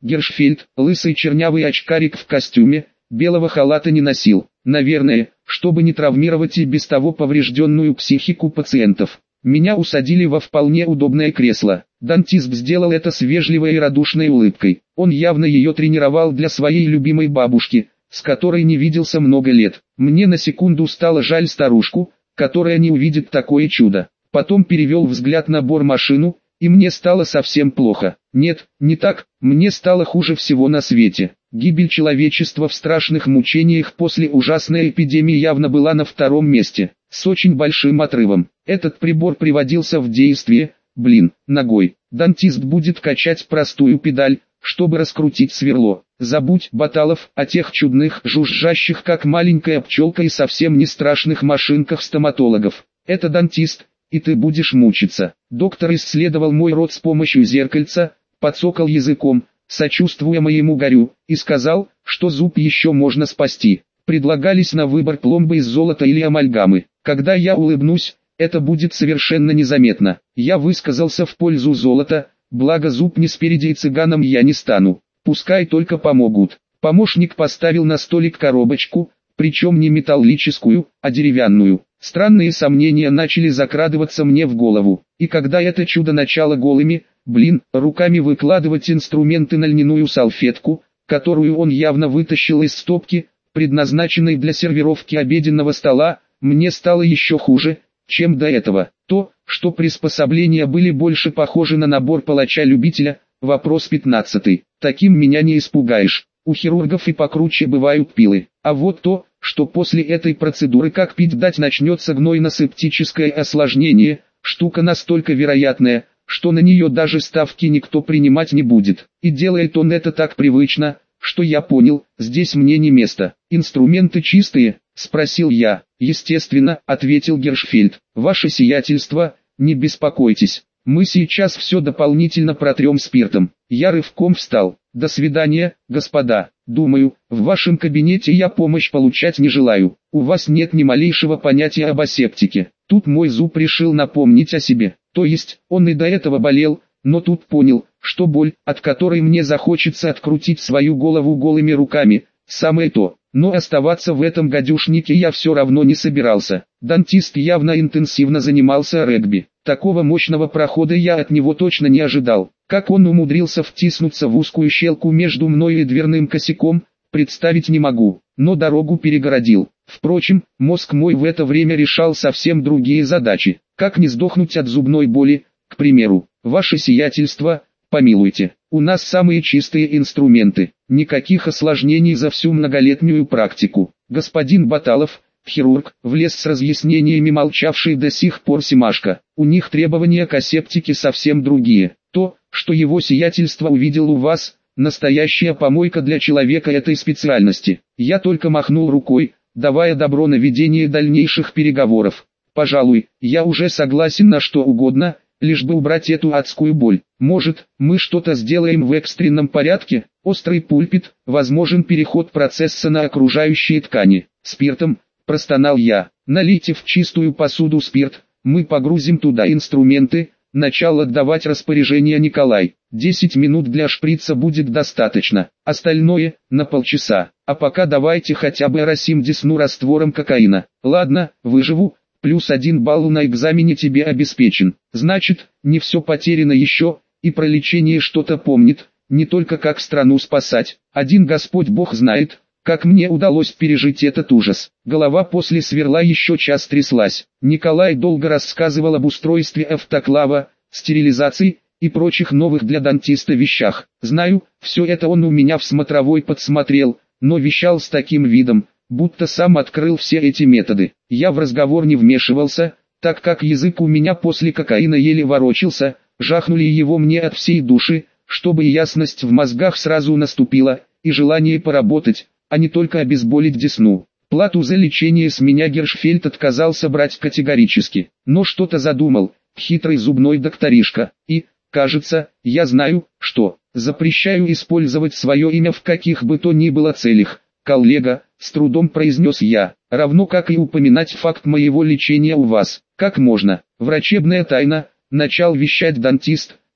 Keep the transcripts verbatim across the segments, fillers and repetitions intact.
Гершфельд, лысый чернявый очкарик в костюме, белого халата не носил. Наверное, чтобы не травмировать и без того поврежденную психику пациентов. Меня усадили во вполне удобное кресло. Дантист сделал это с вежливой и радушной улыбкой. Он явно ее тренировал для своей любимой бабушки, с которой не виделся много лет. Мне на секунду стало жаль старушку, которая не увидит такое чудо. Потом перевел взгляд на бормашину, и мне стало совсем плохо. Нет, не так, мне стало хуже всего на свете. Гибель человечества в страшных мучениях после ужасной эпидемии явно была на втором месте, с очень большим отрывом. Этот прибор приводился в действие, блин, ногой. Дантист будет качать простую педаль, чтобы раскрутить сверло. Забудь, Баталов, о тех чудных, жужжащих как маленькая пчелка и совсем не страшных машинках стоматологов. Это дантист, и ты будешь мучиться. Доктор исследовал мой рот с помощью зеркальца, подсокал языком, сочувствуя моему горю, и сказал, что зуб еще можно спасти. Предлагались на выбор пломбы из золота или амальгамы. Когда я улыбнусь, это будет совершенно незаметно. Я высказался в пользу золота, благо зуб не спереди и цыганом я не стану. Пускай только помогут. Помощник поставил на столик коробочку, причем не металлическую, а деревянную. Странные сомнения начали закрадываться мне в голову. И когда это чудо начало голыми, блин, руками выкладывать инструменты на льняную салфетку, которую он явно вытащил из стопки, предназначенной для сервировки обеденного стола, мне стало еще хуже, чем до этого. То, что приспособления были больше похожи на набор палача-любителя, вопрос пятнадцатый. Таким меня не испугаешь. У хирургов и покруче бывают пилы. А вот то, что после этой процедуры как пить дать начнется гнойно-септическое осложнение, штука настолько вероятная, что на нее даже ставки никто принимать не будет. И делает он это так привычно, что я понял, здесь мне не место. Инструменты чистые? Спросил я. Естественно, ответил Гершфельд. Ваше сиятельство, не беспокойтесь. Мы сейчас все дополнительно протрем спиртом. Я рывком встал. До свидания, господа. Думаю, в вашем кабинете я помощь получать не желаю. У вас нет ни малейшего понятия об асептике. Тут мой зуб решил напомнить о себе. То есть, он и до этого болел, но тут понял, что боль, от которой мне захочется открутить свою голову голыми руками, самое то. Но оставаться в этом гадюшнике я все равно не собирался. Дантист явно интенсивно занимался регби. Такого мощного прохода я от него точно не ожидал. Как он умудрился втиснуться в узкую щелку между мной и дверным косяком, представить не могу, но дорогу перегородил. Впрочем, мозг мой в это время решал совсем другие задачи. Как не сдохнуть от зубной боли, к примеру. Ваше сиятельство, помилуйте, у нас самые чистые инструменты, никаких осложнений за всю многолетнюю практику. Господин Баталов, хирург, влез с разъяснениями молчавший до сих пор Семашко. У них требования к асептике совсем другие. То, что его сиятельство увидел у вас, настоящая помойка для человека этой специальности. Я только махнул рукой, давая добро на ведение дальнейших переговоров. Пожалуй, я уже согласен на что угодно, лишь бы убрать эту адскую боль. Может, мы что-то сделаем в экстренном порядке? Острый пульпит, возможен переход процесса на окружающие ткани. Спиртом, простонал я. Налейте в чистую посуду спирт, мы погрузим туда инструменты. Начал отдавать распоряжение Николай. Десять минут для шприца будет достаточно, остальное – на полчаса. А пока давайте хотя бы оросим десну раствором кокаина. Ладно, выживу, плюс один балл на экзамене тебе обеспечен. Значит, не все потеряно еще, и про лечение что-то помнит, не только как страну спасать. Один Господь Бог знает, как мне удалось пережить этот ужас. Голова после сверла еще час тряслась. Николай долго рассказывал об устройстве автоклава, стерилизации и прочих новых для дантиста вещах. Знаю, все это он у меня в смотровой подсмотрел, но вещал с таким видом, будто сам открыл все эти методы. Я в разговор не вмешивался, так как язык у меня после кокаина еле ворочался, жахнули его мне от всей души, чтобы ясность в мозгах сразу наступила, и желание поработать, а не только обезболить десну. Плату за лечение с меня Гершфельд отказался брать категорически, но что-то задумал, хитрый зубной докторишка, и, кажется, я знаю, что, запрещаю использовать свое имя в каких бы то ни было целях. Коллега, с трудом произнес я, равно как и упоминать факт моего лечения у вас. Как можно? Врачебная тайна, начал вещать дантист, но,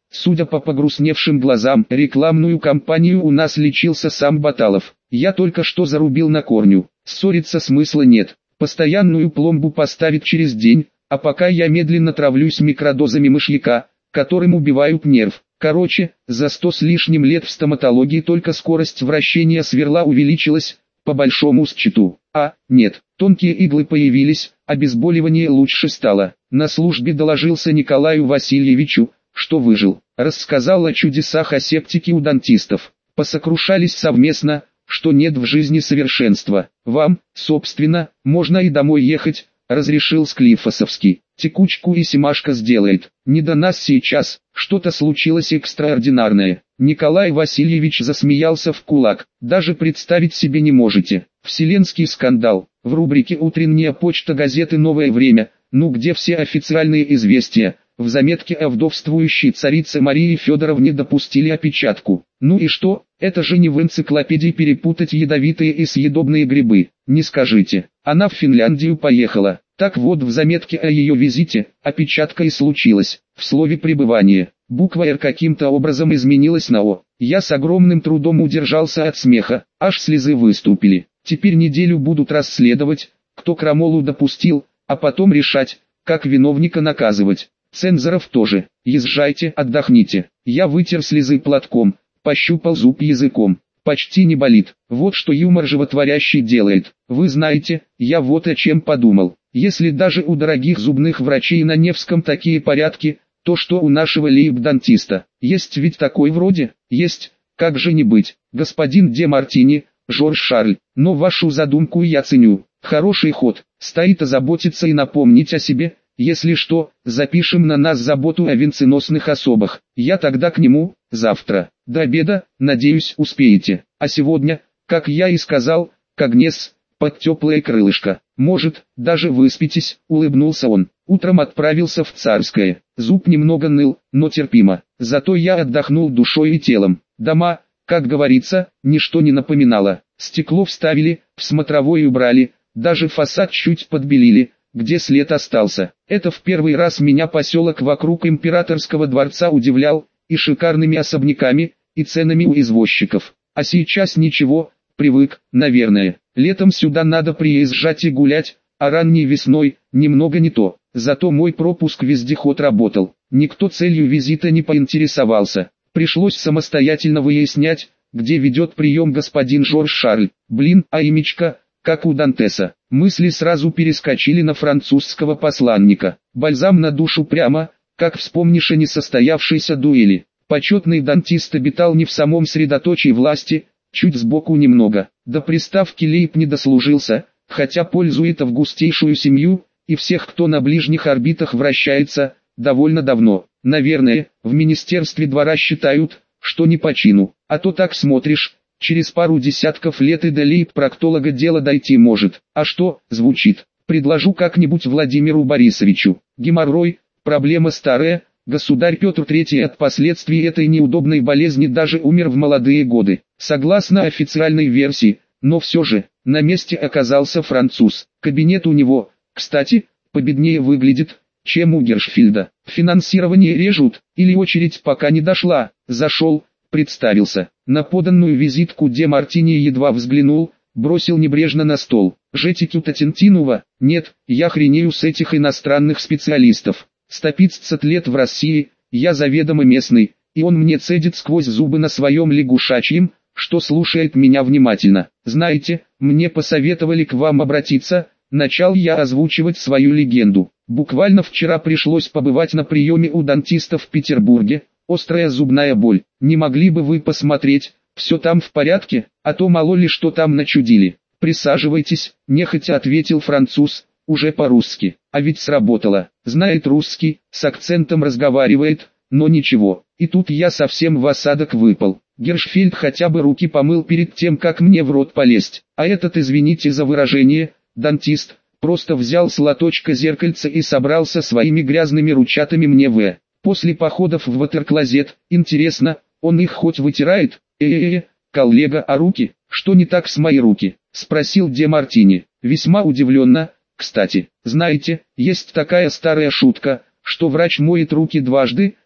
Судя по погрустневшим глазам, рекламную кампанию у нас лечился сам Баталов. Я только что зарубил на корню. Ссориться смысла нет. Постоянную пломбу поставить через день, а пока я медленно травлюсь микродозами мышьяка, которым убивают нерв. Короче, за сто с лишним лет в стоматологии только скорость вращения сверла увеличилась, по большому счету. А, нет, тонкие иглы появились, обезболивание лучше стало. На службе доложился Николаю Васильевичу, что выжил. Рассказал о чудесах асептики у дантистов. Посокрушались совместно, что нет в жизни совершенства. Вам, собственно, можно и домой ехать, разрешил Склифосовский. Текучку и Семашко сделает. Не до нас сейчас, что-то случилось экстраординарное. Николай Васильевич засмеялся в кулак. Даже представить себе не можете. Вселенский скандал. В рубрике «Утренняя почта» газеты «Новое время», ну где все официальные известия. В заметке о вдовствующей царице Марии Федоровне допустили опечатку. Ну и что, это же не в энциклопедии перепутать ядовитые и съедобные грибы. Не скажите, она в Финляндию поехала. Так вот, в заметке о ее визите, опечатка и случилась. В слове «пребывание» буква «Р» каким-то образом изменилась на «О». Я с огромным трудом удержался от смеха, аж слезы выступили. Теперь неделю будут расследовать, кто крамолу допустил, а потом решать, как виновника наказывать. Цензоров тоже. Езжайте, отдохните. Я вытер слезы платком, пощупал зуб языком. Почти не болит. Вот что юмор животворящий делает. Вы знаете, я вот о чем подумал. Если даже у дорогих зубных врачей на Невском такие порядки, то что у нашего лейб-дантиста? Есть ведь такой вроде? Есть. Как же не быть? Господин де Мартини, Жорж Шарль. Но вашу задумку я ценю. Хороший ход. Стоит озаботиться и напомнить о себе. Если что, запишем на нас заботу о венценосных особах. Я тогда к нему, завтра, до обеда, надеюсь, успеете. А сегодня, как я и сказал, к Агнес, под теплое крылышко. Может, даже выспитесь, улыбнулся он. Утром отправился в Царское. Зуб немного ныл, но терпимо. Зато я отдохнул душой и телом. Дома, как говорится, ничто не напоминало. Стекло вставили, в смотровой убрали, даже фасад чуть подбелили, где след остался. Это в первый раз меня поселок вокруг Императорского дворца удивлял, и шикарными особняками, и ценами у извозчиков. А сейчас ничего, привык, наверное. Летом сюда надо приезжать и гулять, а ранней весной, немного не то. Зато мой пропуск-вездеход работал. Никто целью визита не поинтересовался. Пришлось самостоятельно выяснять, где ведет прием господин Жорж Шарль. Блин, а имечко, как у Дантеса. Мысли сразу перескочили на французского посланника. Бальзам на душу прямо, как вспомнишь о несостоявшейся дуэли. Почетный дантист обитал не в самом средоточии власти, чуть сбоку немного. До приставки лейб не дослужился, хотя пользует августейшую семью, и всех, кто на ближних орбитах вращается, довольно давно. Наверное, в министерстве двора считают, что не по чину. А то так смотришь, через пару десятков лет и до лейб-проктолога дело дойти может. А что, звучит? Предложу как-нибудь Владимиру Борисовичу. Геморрой, проблема старая. Государь Петр Третий от последствий этой неудобной болезни даже умер в молодые годы. Согласно официальной версии, но все же, на месте оказался француз. Кабинет у него, кстати, победнее выглядит, чем у Гершфельда. Финансирование режут, или очередь пока не дошла. Зашел, представился. На поданную визитку де Мартини едва взглянул, бросил небрежно на стол. Жетикю-то Тентинова? Нет, я хренею с этих иностранных специалистов. сто пятьдесят лет в России, я заведомо местный, и он мне цедит сквозь зубы на своем лягушачьем, что слушает меня внимательно. Знаете, мне посоветовали к вам обратиться, начал я озвучивать свою легенду. Буквально вчера пришлось побывать на приеме у дантиста в Петербурге, острая зубная боль. Не могли бы вы посмотреть, все там в порядке, а то мало ли что там начудили. Присаживайтесь, нехотя ответил француз, уже по-русски. А ведь сработало, знает русский, с акцентом разговаривает, но ничего. И тут я совсем в осадок выпал. Гершфельд хотя бы руки помыл перед тем, как мне в рот полезть. А этот, извините за выражение, дантист, просто взял с лоточка зеркальце и собрался своими грязными ручатами мне в. После походов в ватерклозет, интересно, он их хоть вытирает? Э-э-э, коллега, а руки? Что не так с мои руки? Спросил де Мартини, весьма удивленно. Кстати, знаете, есть такая старая шутка, что врач моет руки дважды,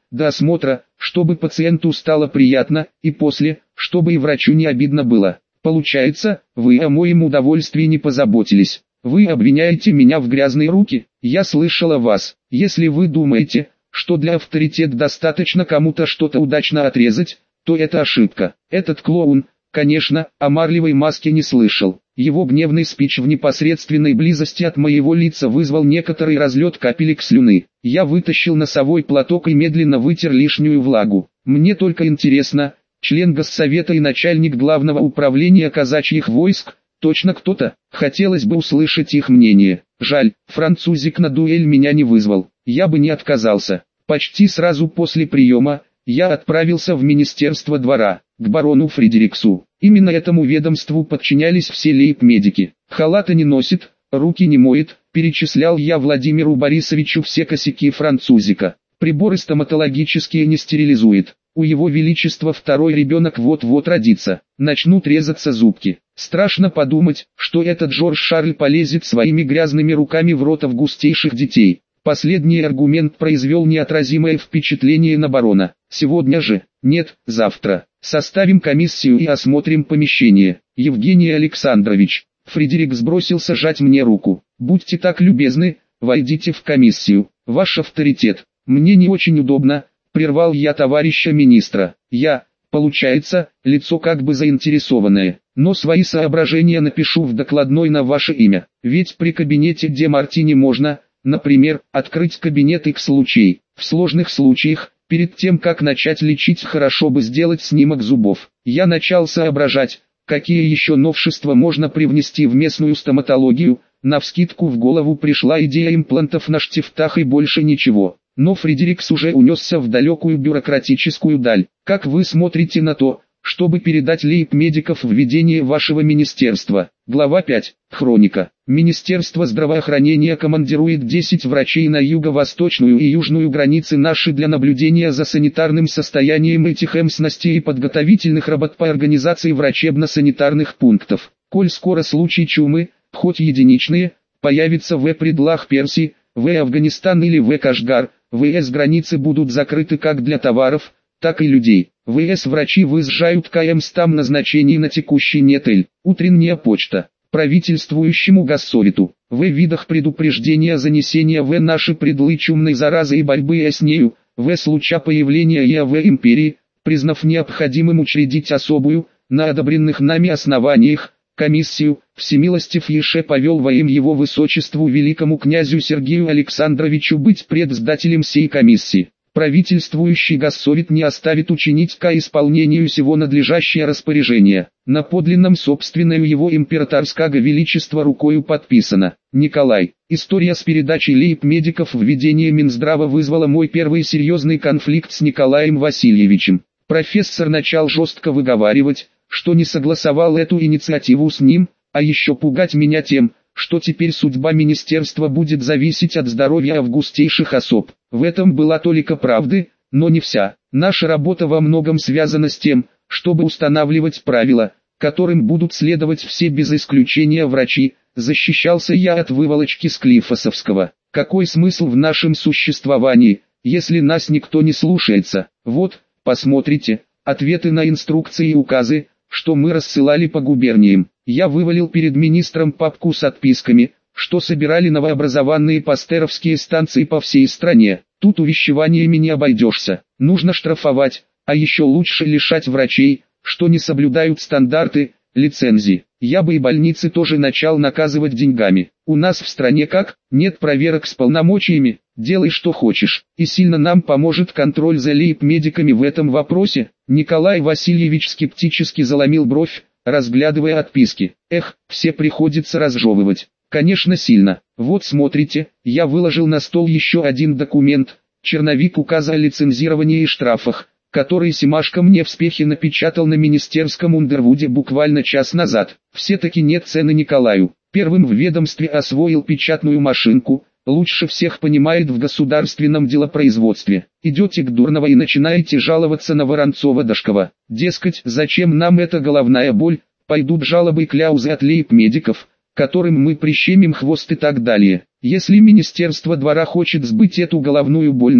до осмотра, чтобы пациенту стало приятно, и после, чтобы и врачу не обидно было. Получается, вы о моем удовольствии не позаботились. Вы обвиняете меня в грязные руки? Я слышала вас. Если вы думаете, что для авторитета достаточно кому-то что-то удачно отрезать, то это ошибка. Этот клоун, конечно, о марлевой маске не слышал. Его гневный спич в непосредственной близости от моего лица вызвал некоторый разлет капелек слюны. Я вытащил носовой платок и медленно вытер лишнюю влагу. Мне только интересно, член Госсовета и начальник главного управления казачьих войск, точно кто-то? Хотелось бы услышать их мнение. Жаль, французик на дуэль меня не вызвал. Я бы не отказался. Почти сразу после приема, я отправился в Министерство двора, к барону Фредериксу. Именно этому ведомству подчинялись все лейб-медики. Халата не носит, руки не моет, перечислял я Владимиру Борисовичу все косяки французика. Приборы стоматологические не стерилизует. У его величества второй ребенок вот-вот родится. Начнут резаться зубки. Страшно подумать, что этот Жорж Шарль полезет своими грязными руками в рот августейших детей. Последний аргумент произвел неотразимое впечатление на барона. Сегодня же, нет, завтра. Составим комиссию и осмотрим помещение. Евгений Александрович. Фредерик сбросился жать мне руку. Будьте так любезны, войдите в комиссию. Ваш авторитет. Мне не очень удобно, прервал я товарища министра. Я, получается, лицо как бы заинтересованное, но свои соображения напишу в докладной на ваше имя. Ведь при кабинете де Мартини можно, например, открыть кабинет X случай. В сложных случаях, перед тем как начать лечить, хорошо бы сделать снимок зубов. Я начал соображать, какие еще новшества можно привнести в местную стоматологию. Навскидку в голову пришла идея имплантов на штифтах и больше ничего. Но Фредерикс уже унесся в далекую бюрократическую даль. Как вы смотрите на то, чтобы передать лейб-медиков в ведение вашего министерства? Глава пять. Хроника. Министерство здравоохранения командирует десять врачей на юго-восточную и южную границы наши для наблюдения за санитарным состоянием этих местностей и подготовительных работ по организации врачебно-санитарных пунктов. Коль скоро случай чумы, хоть единичные, появится в предлах Персии, в Афганистан или в Кашгар, ВС границы будут закрыты как для товаров, так и людей. ВС врачи выезжают к местам назначений на текущий нетель. Утренняя почта. Правительствующему Госсовету. В видах предупреждения занесения в наши предлы чумной заразы и борьбы с нею, в случае появления ее в империи, признав необходимым учредить особую, на одобренных нами основаниях, комиссию, всемилостив Еше повел во имя его высочеству великому князю Сергею Александровичу быть председателем сей комиссии. Правительствующий Госсовет не оставит учинить ко исполнению сего надлежащее распоряжение. На подлинном собственную его императорского величества рукою подписано. Николай. История с передачей лейб-медиков в ведение Минздрава вызвала мой первый серьезный конфликт с Николаем Васильевичем. Профессор начал жестко выговаривать, что не согласовал эту инициативу с ним, а еще пугать меня тем, что теперь судьба министерства будет зависеть от здоровья августейших особ. В этом была толика правды, но не вся. Наша работа во многом связана с тем, чтобы устанавливать правила, которым будут следовать все без исключения врачи. Защищался я от выволочки Склифосовского. Какой смысл в нашем существовании, если нас никто не слушается? Вот, посмотрите, ответы на инструкции и указы, что мы рассылали по губерниям. Я вывалил перед министром папку с отписками, что собирали новообразованные пастеровские станции по всей стране. Тут увещеваниями не обойдешься. Нужно штрафовать, а еще лучше лишать врачей, что не соблюдают стандарты, лицензии. Я бы и больницы тоже начал наказывать деньгами. У нас в стране как? Нет проверок с полномочиями. Делай что хочешь. И сильно нам поможет контроль за лейб-медиками в этом вопросе. Николай Васильевич скептически заломил бровь, разглядывая отписки. Эх, все приходится разжевывать. Конечно сильно. Вот смотрите, я выложил на стол еще один документ, черновик указа о лицензировании и штрафах, который Семашко мне в спехе напечатал на министерском Ундервуде буквально час назад. Все-таки нет цены Николаю. Первым в ведомстве освоил печатную машинку, лучше всех понимает в государственном делопроизводстве. Идете к Дурново и начинаете жаловаться на Воронцова-Дашкова. Дескать, зачем нам эта головная боль, пойдут жалобы и кляузы от лейб-медиков, которым мы прищемим хвост и так далее. Если Министерство двора хочет сбыть эту головную боль нам,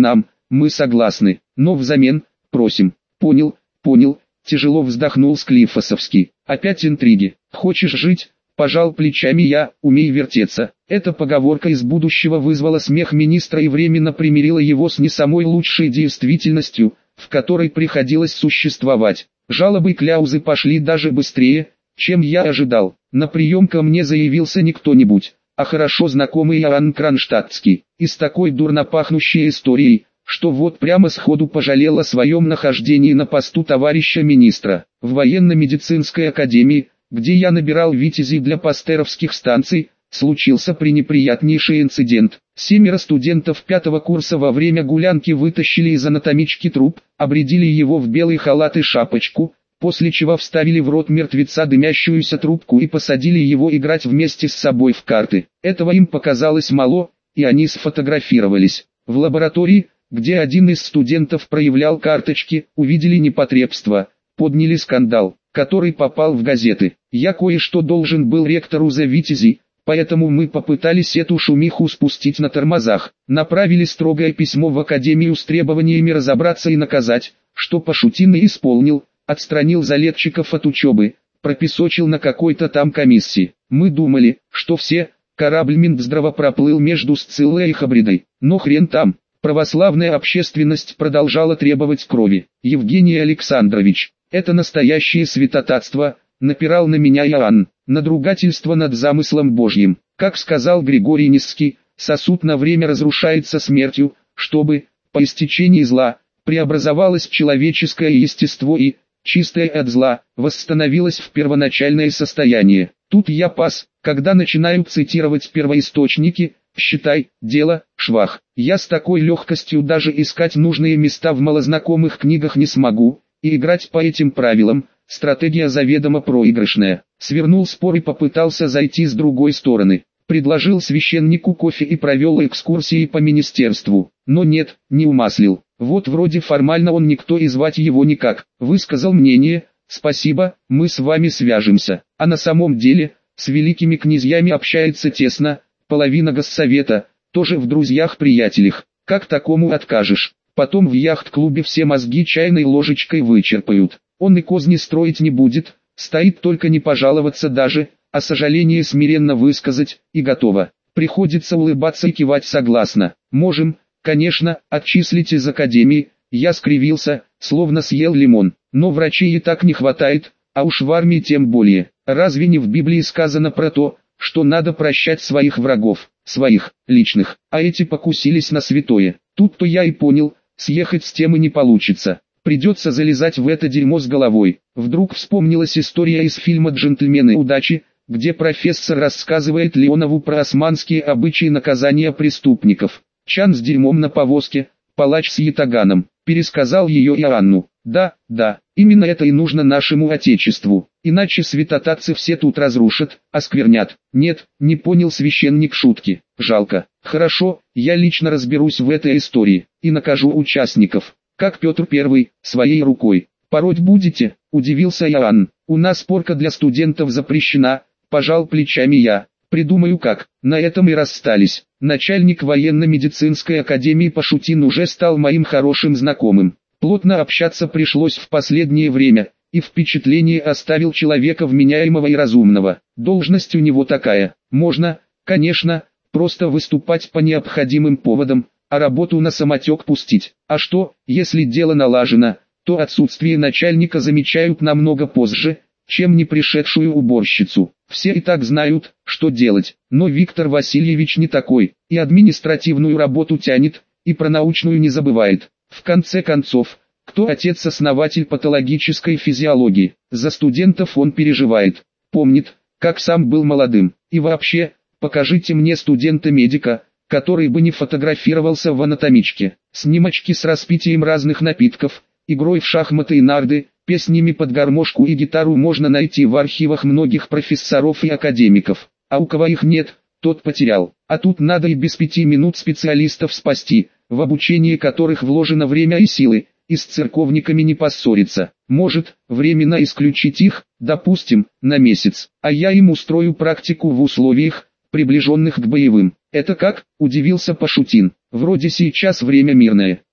мы согласны, но взамен, просим. Понял, понял, тяжело вздохнул Склифосовский. Опять интриги. Хочешь жить? Пожал плечами я, умей вертеться. Эта поговорка из будущего вызвала смех министра и временно примирила его с не самой лучшей действительностью, в которой приходилось существовать. Жалобы и кляузы пошли даже быстрее, чем я ожидал. На прием ко мне заявился не кто-нибудь, а хорошо знакомый Иоанн Кронштадтский, и с такой дурно пахнущей историей, что вот прямо сходу пожалел о своем нахождении на посту товарища министра. В военно-медицинской академии, где я набирал витязей для пастеровских станций, случился пренеприятнейший инцидент. Семеро студентов пятого курса во время гулянки вытащили из анатомички труп, обредили его в белый халат и шапочку, после чего вставили в рот мертвеца дымящуюся трубку и посадили его играть вместе с собой в карты. Этого им показалось мало, и они сфотографировались. В лаборатории, где один из студентов проявлял карточки, увидели непотребство, подняли скандал, который попал в газеты. Я кое-что должен был ректору за витязей, поэтому мы попытались эту шумиху спустить на тормозах. Направили строгое письмо в академию с требованиями разобраться и наказать, что Пашутин и исполнил, отстранил залетчиков от учебы, пропесочил на какой-то там комиссии. Мы думали, что все, корабль Минздраво проплыл между Сциллой и Хабридой, но хрен там. Православная общественность продолжала требовать крови. Евгений Александрович, это настоящее святотатство, напирал на меня Иоанн, надругательство над замыслом Божьим. Как сказал Григорий Нисский, сосуд на время разрушается смертью, чтобы, по истечении зла, преобразовалось человеческое естество и, чистое от зла, восстановилось в первоначальное состояние. Тут я пас, когда начинаю цитировать первоисточники, считай, дело, швах. Я с такой легкостью даже искать нужные места в малознакомых книгах не смогу, и играть по этим правилам, стратегия заведомо проигрышная. Свернул спор и попытался зайти с другой стороны. Предложил священнику кофе и провел экскурсии по министерству. Но нет, не умаслил. Вот вроде формально он никто и звать его никак. Высказал мнение, спасибо, мы с вами свяжемся. А на самом деле, с великими князьями общается тесно, половина госсовета, тоже в друзьях-приятелях. Как такому откажешь? Потом в яхт-клубе все мозги чайной ложечкой вычерпают. Он и козни строить не будет, стоит только не пожаловаться даже, а сожаление смиренно высказать, и готово. Приходится улыбаться и кивать согласно. Можем, конечно, отчислить из академии. Я скривился, словно съел лимон. Но врачей и так не хватает, а уж в армии тем более. Разве не в Библии сказано про то, что надо прощать своих врагов, своих, личных, а эти покусились на святое. Тут-то я и понял, съехать с темы не получится. Придется залезать в это дерьмо с головой. Вдруг вспомнилась история из фильма «Джентльмены удачи», где профессор рассказывает Леонову про османские обычаи наказания преступников. Чан с дерьмом на повозке, палач с ятаганом. Пересказал ее Иоанну. Да, да, именно это и нужно нашему отечеству. Иначе святотатцы все тут разрушат, осквернят. Нет, не понял священник шутки. Жалко. Хорошо, я лично разберусь в этой истории и накажу участников. Как Петр Первый, своей рукой. Пороть будете? Удивился Иоанн. У нас порка для студентов запрещена, пожал плечами я. Придумаю как. На этом и расстались. Начальник военно-медицинской академии Пашутин уже стал моим хорошим знакомым. Плотно общаться пришлось в последнее время, и впечатление оставил человека вменяемого и разумного. Должность у него такая. Можно, конечно, просто выступать по необходимым поводам, а работу на самотек пустить. А что, если дело налажено, то отсутствие начальника замечают намного позже, чем не пришедшую уборщицу. Все и так знают, что делать, но Виктор Васильевич не такой, и административную работу тянет, и про научную не забывает. В конце концов, кто отец-основатель патологической физиологии? За студентов он переживает, помнит, как сам был молодым. И вообще, покажите мне студента-медика, который бы не фотографировался в анатомичке. Снимочки с распитием разных напитков, игрой в шахматы и нарды, песнями под гармошку и гитару можно найти в архивах многих профессоров и академиков. А у кого их нет, тот потерял. А тут надо и без пяти минут специалистов спасти, в обучение которых вложено время и силы, и с церковниками не поссориться. Может, временно исключить их, допустим, на месяц, а я им устрою практику в условиях, приближенных к боевым. Это как? Удивился Пашутин. Вроде сейчас время мирное.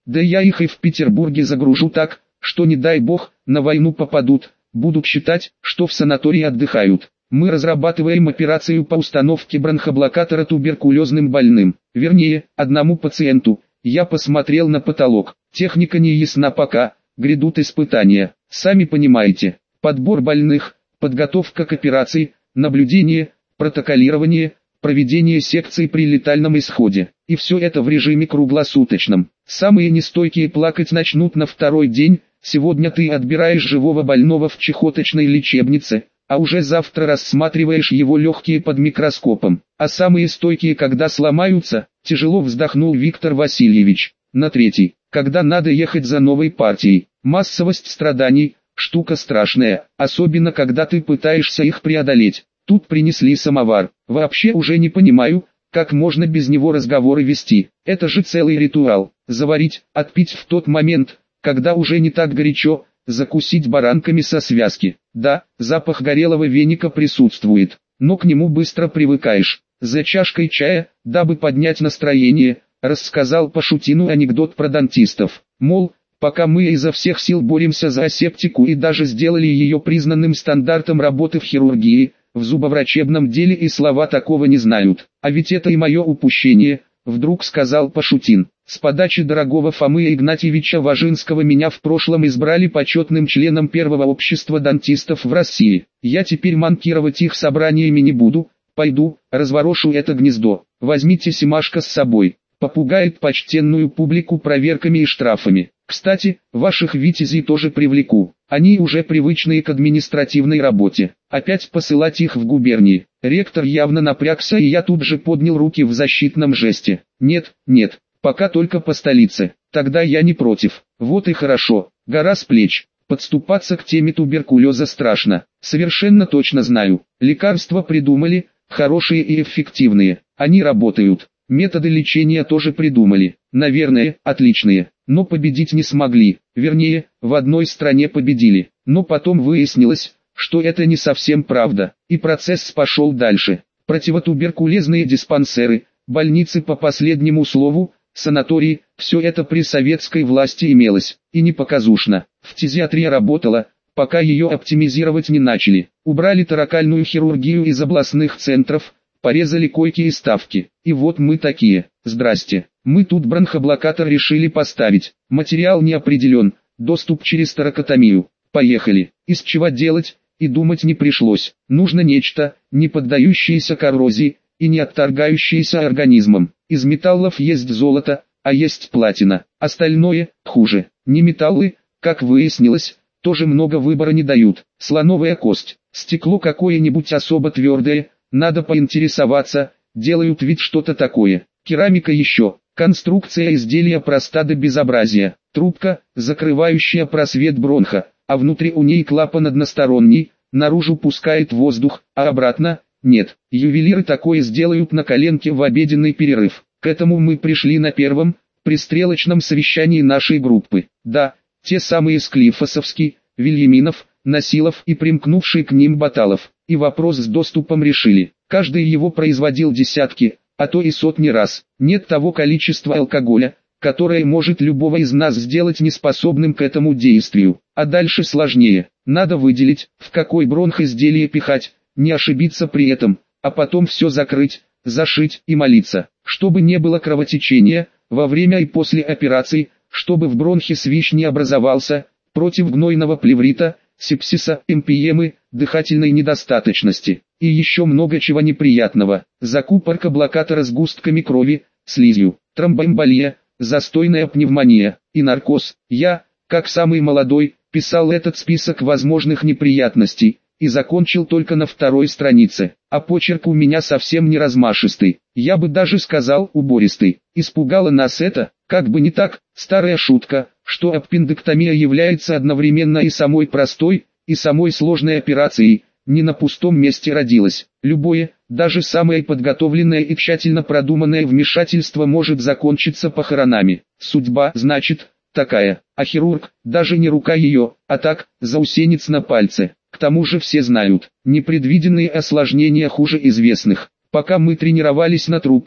Да я их и в Петербурге загружу так, что не дай бог, на войну попадут, будут считать, что в санатории отдыхают. Мы разрабатываем операцию по установке бронхоблокатора туберкулезным больным, вернее, одному пациенту. Я посмотрел на потолок, техника не ясна пока, грядут испытания. Сами понимаете, подбор больных, подготовка к операции, наблюдение, протоколирование, проведение секций при летальном исходе. И все это в режиме круглосуточном. Самые нестойкие плакать начнут на второй день. Сегодня ты отбираешь живого больного в чехоточной лечебнице, а уже завтра рассматриваешь его легкие под микроскопом. А самые стойкие когда сломаются, тяжело вздохнул Виктор Васильевич. На третий, когда надо ехать за новой партией. Массовость страданий – штука страшная, особенно когда ты пытаешься их преодолеть. Тут принесли самовар. Вообще уже не понимаю, как можно без него разговоры вести. Это же целый ритуал. Заварить, отпить в тот момент, когда уже не так горячо, закусить баранками со связки. Да, запах горелого веника присутствует, но к нему быстро привыкаешь. За чашкой чая, дабы поднять настроение, рассказал Пашутину анекдот про дантистов. Мол, пока мы изо всех сил боремся за асептику и даже сделали ее признанным стандартом работы в хирургии, в зубоврачебном деле и слова такого не знают. А ведь это и мое упущение, вдруг сказал Пашутин. С подачи дорогого Фомы Игнатьевича Важинского меня в прошлом избрали почетным членом первого общества дантистов в России. Я теперь манкировать их собраниями не буду, пойду, разворошу это гнездо. Возьмите Семашко с собой, попугает почтенную публику проверками и штрафами. Кстати, ваших витязей тоже привлеку, они уже привычные к административной работе. Опять посылать их в губернии. Ректор явно напрягся, и я тут же поднял руки в защитном жесте. Нет, нет. Пока только по столице, тогда я не против. Вот и хорошо, гора с плеч. Подступаться к теме туберкулеза страшно. Совершенно точно знаю. Лекарства придумали, хорошие и эффективные. Они работают. Методы лечения тоже придумали. Наверное, отличные. Но победить не смогли. Вернее, в одной стране победили. Но потом выяснилось, что это не совсем правда. И процесс пошел дальше. Противотуберкулезные диспансеры, больницы по последнему слову, санатории, все это при советской власти имелось, и не показушно. Фтизиатрия работала, пока ее оптимизировать не начали. Убрали торакальную хирургию из областных центров, порезали койки и ставки. И вот мы такие, здрасте, мы тут бронхоблокатор решили поставить. Материал не определен, доступ через торакотомию. Поехали, из чего делать, и думать не пришлось. Нужно нечто, не поддающееся коррозии, и не отторгающееся организмом. Из металлов есть золото, а есть платина. Остальное – хуже. Не металлы, как выяснилось, тоже много выбора не дают. Слоновая кость, стекло какое-нибудь особо твердое, надо поинтересоваться, делают ведь что-то такое. Керамика еще, конструкция изделия проста до безобразия. Трубка, закрывающая просвет бронха, а внутри у ней клапан односторонний, наружу пускает воздух, а обратно – нет. Ювелиры такое сделают на коленке в обеденный перерыв. К этому мы пришли на первом, пристрелочном совещании нашей группы. Да, те самые Склифосовский, Вильяминов, Насилов и примкнувший к ним Баталов. И вопрос с доступом решили. Каждый его производил десятки, а то и сотни раз. Нет того количества алкоголя, которое может любого из нас сделать неспособным к этому действию. А дальше сложнее. Надо выделить, в какой бронх изделие пихать, не ошибиться при этом, а потом все закрыть, зашить и молиться, чтобы не было кровотечения во время и после операции, чтобы в бронхе свищ не образовался, против гнойного плеврита, сепсиса, эмпиемы, дыхательной недостаточности и еще много чего неприятного. Закупорка блокатора сгустками крови, слизью, тромбоэмболия, застойная пневмония и наркоз. Я, как самый молодой, писал этот список возможных неприятностей и закончил только на второй странице, а почерк у меня совсем не размашистый, я бы даже сказал убористый. Испугало нас это, как бы не так, старая шутка, что аппендэктомия является одновременно и самой простой, и самой сложной операцией, не на пустом месте родилась. Любое, даже самое подготовленное и тщательно продуманное вмешательство может закончиться похоронами. Судьба, значит, такая, а хирург, даже не рука ее, а так, заусенец на пальце. К тому же все знают, непредвиденные осложнения хуже известных. Пока мы тренировались на трупах,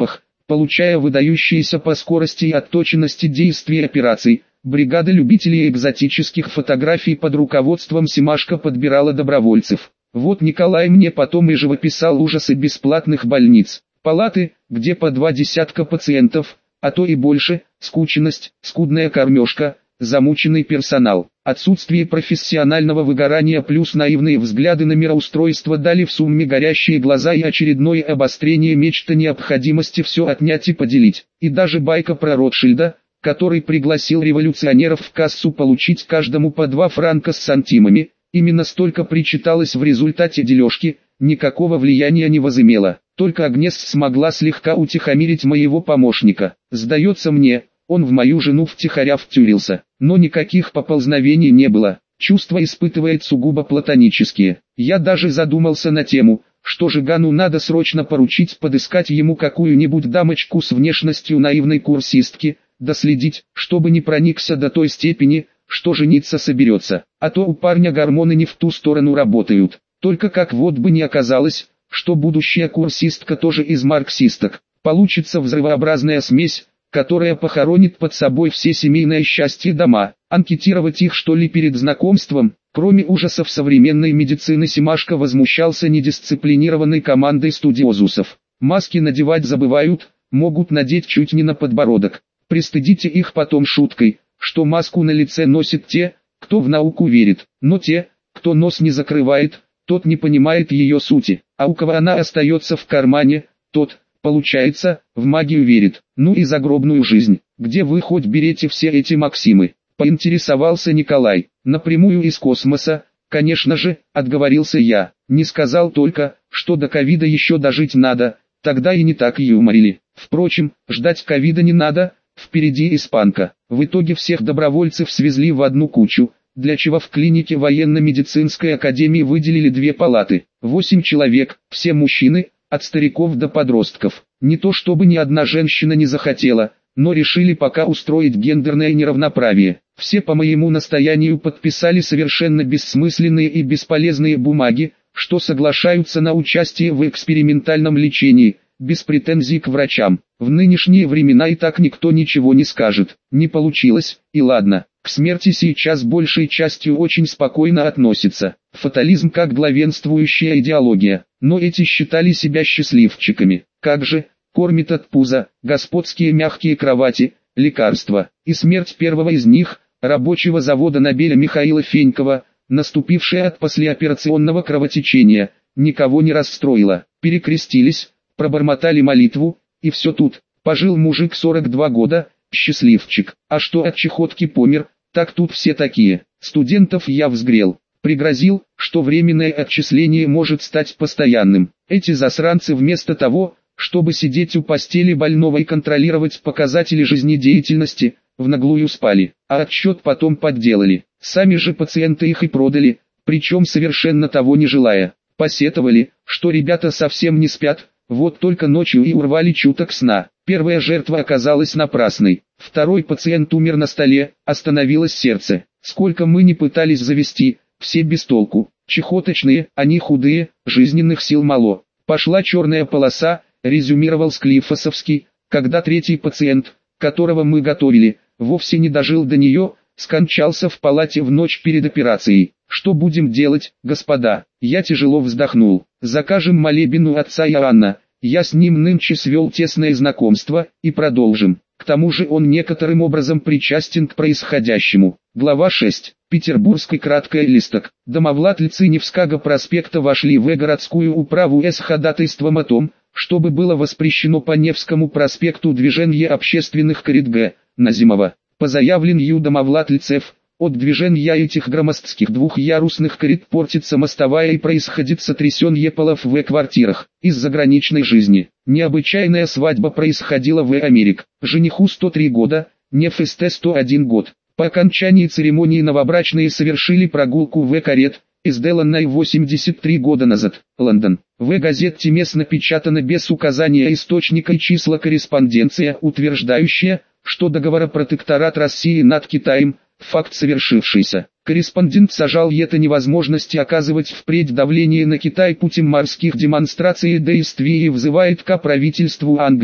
получая выдающиеся по скорости и отточенности действий операций. Бригада любителей экзотических фотографий под руководством Семашко подбирала добровольцев. Вот Николай мне потом и живописал ужасы бесплатных больниц. Палаты, где по два десятка пациентов, а то и больше, скученность, скудная кормежка, замученный персонал, отсутствие профессионального выгорания плюс наивные взгляды на мироустройство дали в сумме горящие глаза и очередное обострение мечты необходимости все отнять и поделить. И даже байка про Ротшильда, который пригласил революционеров в кассу получить каждому по два франка с сантимами, именно столько причиталось в результате дележки, никакого влияния не возымела. Только Агнес смогла слегка утихомирить моего помощника. Сдается мне, он в мою жену втихаря втюрился, но никаких поползновений не было. Чувства испытывает сугубо платонические. Я даже задумался на тему, что Жигану надо срочно поручить подыскать ему какую-нибудь дамочку с внешностью наивной курсистки, да следить, чтобы не проникся до той степени, что жениться соберется, а то у парня гормоны не в ту сторону работают. Только как вот бы не оказалось, что будущая курсистка тоже из марксисток, получится взрывообразная смесь, которая похоронит под собой все семейное счастье дома. Анкетировать их что ли перед знакомством? Кроме ужасов современной медицины, Семашко возмущался недисциплинированной командой студиозусов. Маски надевать забывают, могут надеть чуть не на подбородок. Пристыдите их потом шуткой, что маску на лице носят те, кто в науку верит, но те, кто нос не закрывает, тот не понимает ее сути, а у кого она остается в кармане, тот, получается, в магию верит. Ну и загробную жизнь, где вы хоть берете все эти максимы, поинтересовался Николай. Напрямую из космоса, конечно же, отговорился я, не сказал только, что до ковида еще дожить надо, тогда и не так юморили. Впрочем, ждать ковида не надо, впереди испанка. В итоге всех добровольцев свезли в одну кучу, для чего в клинике военно-медицинской академии выделили две палаты, восемь человек, все мужчины, от стариков до подростков. Не то чтобы ни одна женщина не захотела, но решили пока устроить гендерное неравноправие. Все по моему настоянию подписали совершенно бессмысленные и бесполезные бумаги, что соглашаются на участие в экспериментальном лечении, без претензий к врачам. В нынешние времена и так никто ничего не скажет. Не получилось, и ладно. К смерти сейчас большей частью очень спокойно относятся. Фатализм как главенствующая идеология. Но эти считали себя счастливчиками. Как же, кормит от пуза, господские мягкие кровати, лекарства. И смерть первого из них, рабочего завода Нобеля Михаила Фенькова, наступившая от послеоперационного кровотечения, никого не расстроила. Перекрестились, пробормотали молитву, и все тут. Пожил мужик сорок два года, счастливчик. А что от чехотки помер, так тут все такие. Студентов я взгрел. Пригрозил, что временное отчисление может стать постоянным. Эти засранцы вместо того, чтобы сидеть у постели больного и контролировать показатели жизнедеятельности, в наглую спали, а отчет потом подделали. Сами же пациенты их и продали, причем совершенно того не желая. Посетовали, что ребята совсем не спят, вот только ночью и урвали чуток сна. Первая жертва оказалась напрасной. Второй пациент умер на столе, остановилось сердце. Сколько мы не пытались завести, все без толку. Чехоточные, они худые, жизненных сил мало. Пошла черная полоса, резюмировал Склифосовский, когда третий пациент, которого мы готовили, вовсе не дожил до нее, скончался в палате в ночь перед операцией. Что будем делать, господа? Я тяжело вздохнул. Закажем молебен у отца Иоанна. Я с ним нынче свел тесное знакомство, и продолжим. К тому же он некоторым образом причастен к происходящему. Глава шесть. Петербургский краткий листок. Домовладельцы Невского проспекта вошли в городскую управу с ходатайством о том, чтобы было воспрещено по Невскому проспекту движение общественных карет Г. Назимова. По заявлению домовладельцев, от движения этих громоздких двухъярусных карет портится мостовая и происходит сотрясение полов в квартирах. Из заграничной жизни. Необычайная свадьба происходила в Америке. Жениху сто три года, невесте сто один год. По окончании церемонии новобрачные совершили прогулку в карет, сделанной восемьдесят три года назад. Лондон. В газете МЕС напечатано без указания источника и числа корреспонденция, утверждающая, что договоропротекторат России над Китаем – факт совершившийся. Корреспондент сажал это невозможности оказывать впредь давление на Китай путем морских демонстраций и действий и взывает к правительству Англии,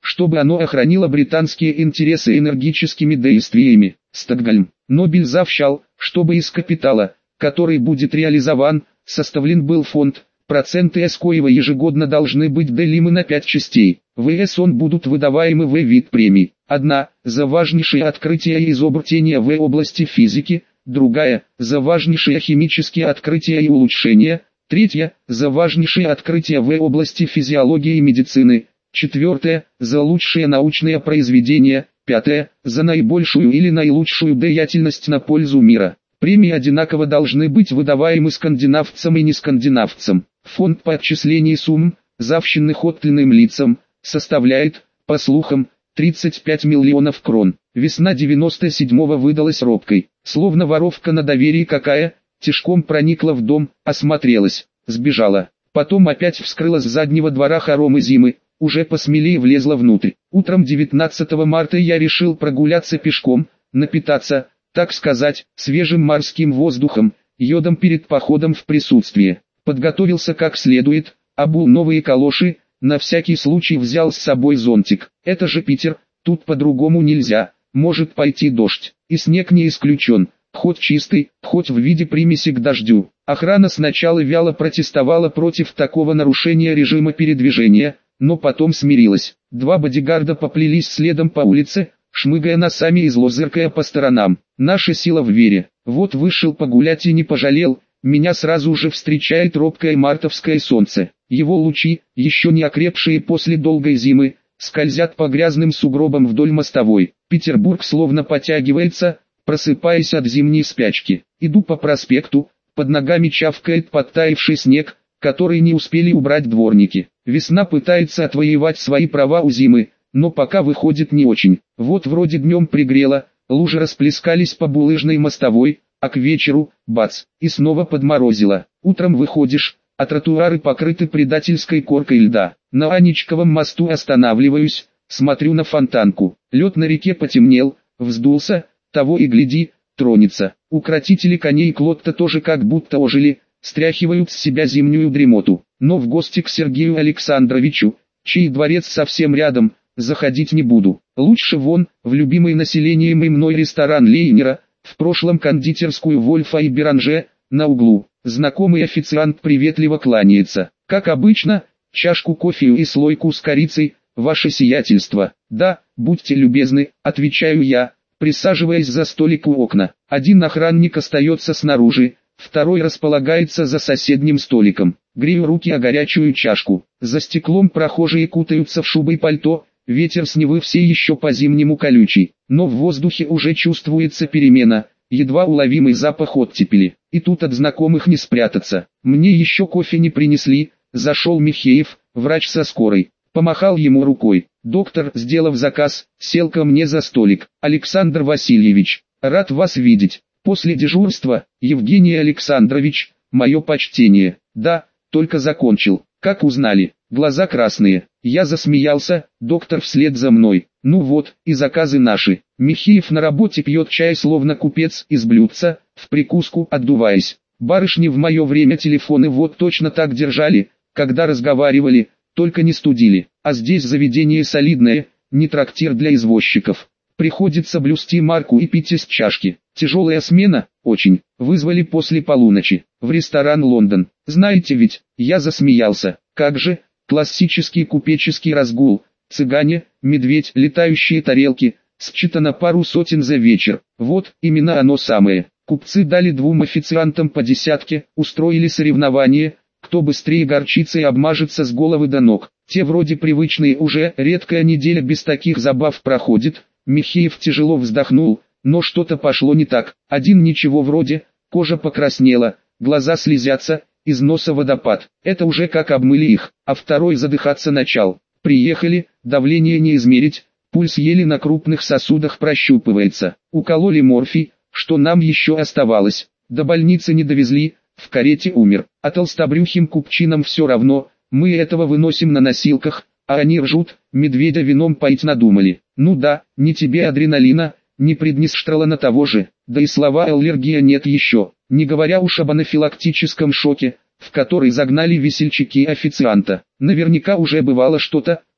чтобы оно охранило британские интересы энергическими действиями. Стокгольм. Нобель завещал, чтобы из капитала, который будет реализован, составлен был фонд, проценты с коего ежегодно должны быть делимы на пять частей. В ЕС он будут выдаваемы в вид премий. Одна – за важнейшие открытия и изобретения в области физики, другая – за важнейшие химические открытия и улучшения, третья – за важнейшие открытия в области физиологии и медицины, четвертая – за лучшие научные произведения, пятая – за наибольшую или наилучшую деятельность на пользу мира. Премии одинаково должны быть выдаваемы скандинавцам и нескандинавцам. Фонд по отчислению сумм, завещанных отдельным лицам, составляет, по слухам, тридцать пять миллионов крон. Весна девяносто седьмого выдалась робкой, словно воровка на доверии какая, тишком проникла в дом, осмотрелась, сбежала. Потом опять вскрыла с заднего двора хоромы зимы, уже посмелее влезла внутрь. Утром девятнадцатого марта я решил прогуляться пешком, напитаться, так сказать, свежим морским воздухом, йодом перед походом в присутствие. Подготовился как следует, обул новые калоши, на всякий случай взял с собой зонтик. Это же Питер, тут по-другому нельзя, может пойти дождь, и снег не исключен, хоть чистый, хоть в виде примеси к дождю. Охрана сначала вяло протестовала против такого нарушения режима передвижения, но потом смирилась. Два бодигарда поплелись следом по улице, шмыгая носами и зло зыркая по сторонам. Наша сила в вере. Вот вышел погулять и не пожалел, меня сразу же встречает робкое мартовское солнце. Его лучи, еще не окрепшие после долгой зимы, скользят по грязным сугробам вдоль мостовой. Петербург словно потягивается, просыпаясь от зимней спячки. Иду по проспекту, под ногами чавкает подтаявший снег, который не успели убрать дворники. Весна пытается отвоевать свои права у зимы, но пока выходит не очень. Вот вроде днем пригрело, лужи расплескались по булыжной мостовой, а к вечеру, бац, и снова подморозило. Утром выходишь, а тротуары покрыты предательской коркой льда. На Аничковом мосту останавливаюсь, смотрю на фонтанку. Лед на реке потемнел, вздулся, того и гляди, тронется. Укротители коней Клотта тоже как будто ожили, стряхивают с себя зимнюю дремоту. Но в гости к Сергею Александровичу, чей дворец совсем рядом, заходить не буду. Лучше вон, в любимый населением и мной ресторан Лейнера, в прошлом кондитерскую Вольфа и Беранже, на углу. Знакомый официант приветливо кланяется. Как обычно, чашку кофе и слойку с корицей, ваше сиятельство. Да, будьте любезны, отвечаю я, присаживаясь за столик у окна. Один охранник остается снаружи, второй располагается за соседним столиком. Грею руки о горячую чашку. За стеклом прохожие кутаются в шубы и пальто, ветер с Невы все еще по-зимнему колючий. Но в воздухе уже чувствуется перемена, едва уловимый запах оттепели. И тут от знакомых не спрятаться. Мне еще кофе не принесли, зашел Михеев, врач со скорой. Помахал ему рукой. Доктор, сделав заказ, сел ко мне за столик. Александр Васильевич, рад вас видеть. После дежурства, Евгений Александрович, мое почтение. Да, только закончил. Как узнали? Глаза красные. Я засмеялся, доктор вслед за мной. Ну вот, и заказы наши. Михеев на работе пьет чай словно купец из блюдца, в прикуску отдуваясь. Барышни в мое время телефоны вот точно так держали, когда разговаривали, только не студили. А здесь заведение солидное, не трактир для извозчиков. Приходится блюсти марку и пить из чашки. Тяжелая смена, очень. Вызвали после полуночи, в ресторан «Лондон». Знаете ведь, я засмеялся. Как же, классический купеческий разгул. Цыгане, медведь, летающие тарелки, считано пару сотен за вечер. Вот, именно оно самое. Купцы дали двум официантам по десятке, устроили соревнование, кто быстрее горчицей обмажется с головы до ног. Те вроде привычные уже, редкая неделя без таких забав проходит. Михеев тяжело вздохнул, но что-то пошло не так. Один ничего вроде, кожа покраснела, глаза слезятся, из носа водопад. Это уже как обмыли их, а второй задыхаться начал. Приехали, давление не измерить, пульс еле на крупных сосудах прощупывается. Укололи морфий, что нам еще оставалось. До больницы не довезли, в карете умер. А толстобрюхим купчинам все равно, мы этого выносим на носилках, а они ржут, медведя вином поить надумали. Ну да, ни тебе адреналина, ни преднисштралана того же, да и слова аллергия нет еще, не говоря уж об анафилактическом шоке, в который загнали весельчаки официанта. Наверняка уже бывало что-то,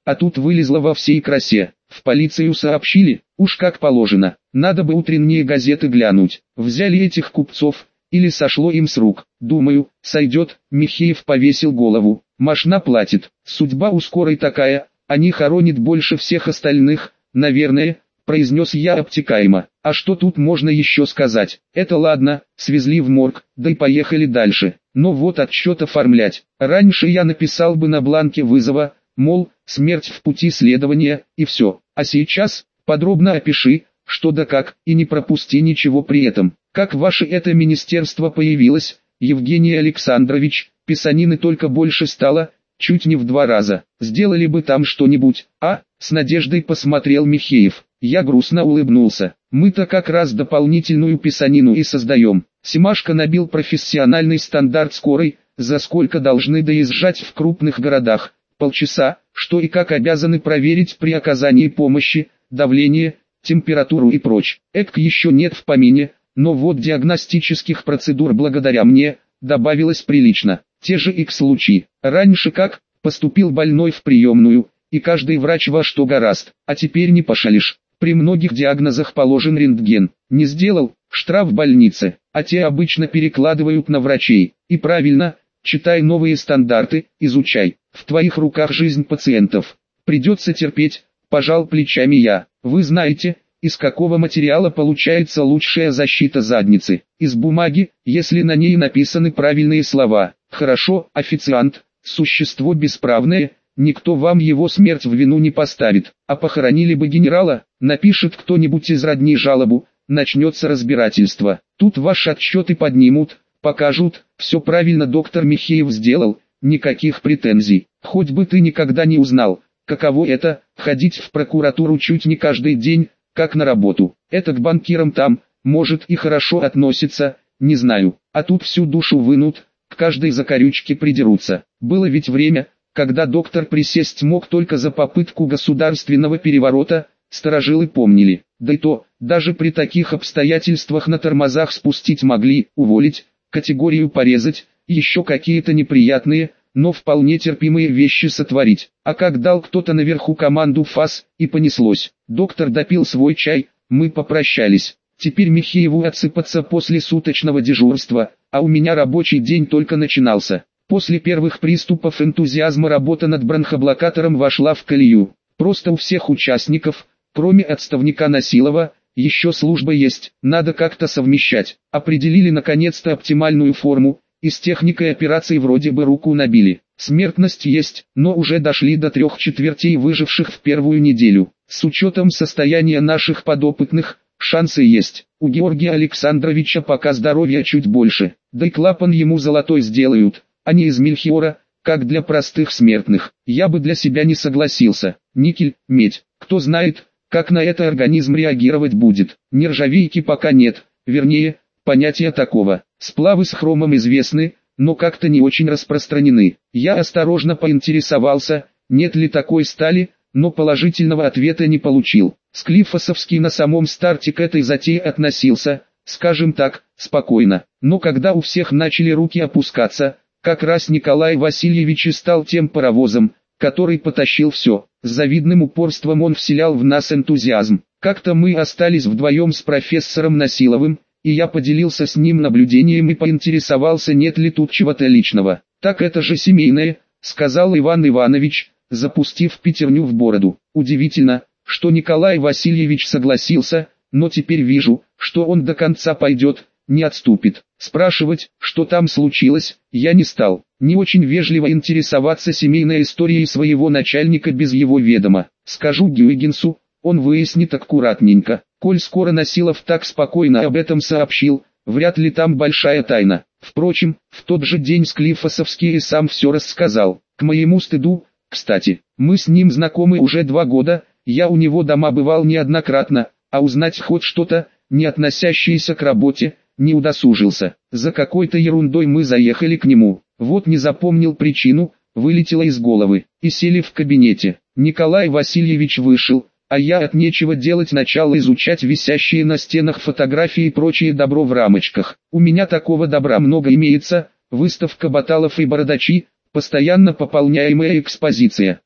а тут вылезла во всей красе. В полицию сообщили, уж как положено. Надо бы утренние газеты глянуть. Взяли этих купцов, или сошло им с рук. Думаю, сойдет. Михеев повесил голову. Машина платит. Судьба у скорой такая, они хоронят больше всех остальных, наверное, произнес я обтекаемо. А что тут можно еще сказать? Это ладно, свезли в морг, да и поехали дальше. Но вот отчет оформлять. Раньше я написал бы на бланке вызова, мол, смерть в пути следования, и все. А сейчас, подробно опиши, что да как, и не пропусти ничего при этом. Как ваше это министерство появилось, Евгений Александрович, писанины только больше стало, чуть не в два раза. Сделали бы там что-нибудь, а? С надеждой посмотрел Михеев. Я грустно улыбнулся. Мы-то как раз дополнительную писанину и создаем. Семашко набил профессиональный стандарт скорой, за сколько должны доезжать в крупных городах. Полчаса, что и как обязаны проверить при оказании помощи, давление, температуру и прочь. Эк еще нет в помине, но вот диагностических процедур благодаря мне, добавилось прилично. Те же икс случаи. Раньше как, поступил больной в приемную, и каждый врач во что горазд, а теперь не пошалишь. При многих диагнозах положен рентген. Не сделал, штраф в больнице, а те обычно перекладывают на врачей. И правильно, читай новые стандарты, изучай. В твоих руках жизнь пациентов. Придется терпеть, пожал плечами я. Вы знаете, из какого материала получается лучшая защита задницы? Из бумаги, если на ней написаны правильные слова. Хорошо, официант, существо бесправное, никто вам его смерть в вину не поставит. А похоронили бы генерала, напишет кто-нибудь из родни жалобу, начнется разбирательство. Тут ваши отчеты поднимут, покажут, все правильно доктор Михеев сделал, никаких претензий. Хоть бы ты никогда не узнал, каково это, ходить в прокуратуру чуть не каждый день, как на работу. Это к банкирам там, может и хорошо относится, не знаю. А тут всю душу вынут, к каждой закорючке придерутся. Было ведь время, когда доктор присесть мог только за попытку государственного переворота, старожилы помнили. Да и то, даже при таких обстоятельствах на тормозах спустить могли, уволить, категорию порезать, еще какие-то неприятные, но вполне терпимые вещи сотворить. А как дал кто-то наверху команду ФАС, и понеслось. Доктор допил свой чай, мы попрощались. Теперь Михееву отсыпаться после суточного дежурства, а у меня рабочий день только начинался. После первых приступов энтузиазма работа над бронхоблокатором вошла в колею. Просто у всех участников, кроме отставника Насилова, еще служба есть, надо как-то совмещать. Определили наконец-то оптимальную форму, и с техникой операций вроде бы руку набили. Смертность есть, но уже дошли до трех четвертей выживших в первую неделю. С учетом состояния наших подопытных, шансы есть. У Георгия Александровича пока здоровья чуть больше, да и клапан ему золотой сделают, а не из мельхиора, как для простых смертных. Я бы для себя не согласился. Никель, медь, кто знает, как на это организм реагировать будет. Нержавейки пока нет, вернее, понятия такого. Сплавы с хромом известны, но как-то не очень распространены. Я осторожно поинтересовался, нет ли такой стали, но положительного ответа не получил. Склифосовский на самом старте к этой затее относился, скажем так, спокойно. Но когда у всех начали руки опускаться, как раз Николай Васильевич и стал тем паровозом, который потащил все. С завидным упорством он вселял в нас энтузиазм. Как-то мы остались вдвоем с профессором Насиловым, и я поделился с ним наблюдением и поинтересовался, нет ли тут чего-то личного. «Так это же семейное», — сказал Иван Иванович, запустив пятерню в бороду. Удивительно, что Николай Васильевич согласился, но теперь вижу, что он до конца пойдет, не отступит. Спрашивать, что там случилось, я не стал. Не очень вежливо интересоваться семейной историей своего начальника без его ведома. Скажу Гюйгенсу, он выяснит аккуратненько. Коль скоро Насилов так спокойно об этом сообщил, вряд ли там большая тайна. Впрочем, в тот же день Склифосовский и сам все рассказал. К моему стыду, кстати, мы с ним знакомы уже два года, я у него дома бывал неоднократно, а узнать хоть что-то, не относящееся к работе, не удосужился. За какой-то ерундой мы заехали к нему, вот не запомнил причину, вылетело из головы, и сели в кабинете. Николай Васильевич вышел, а я от нечего делать начал изучать висящие на стенах фотографии и прочее добро в рамочках. У меня такого добра много имеется, выставка баталов и бородачи, постоянно пополняемая экспозиция.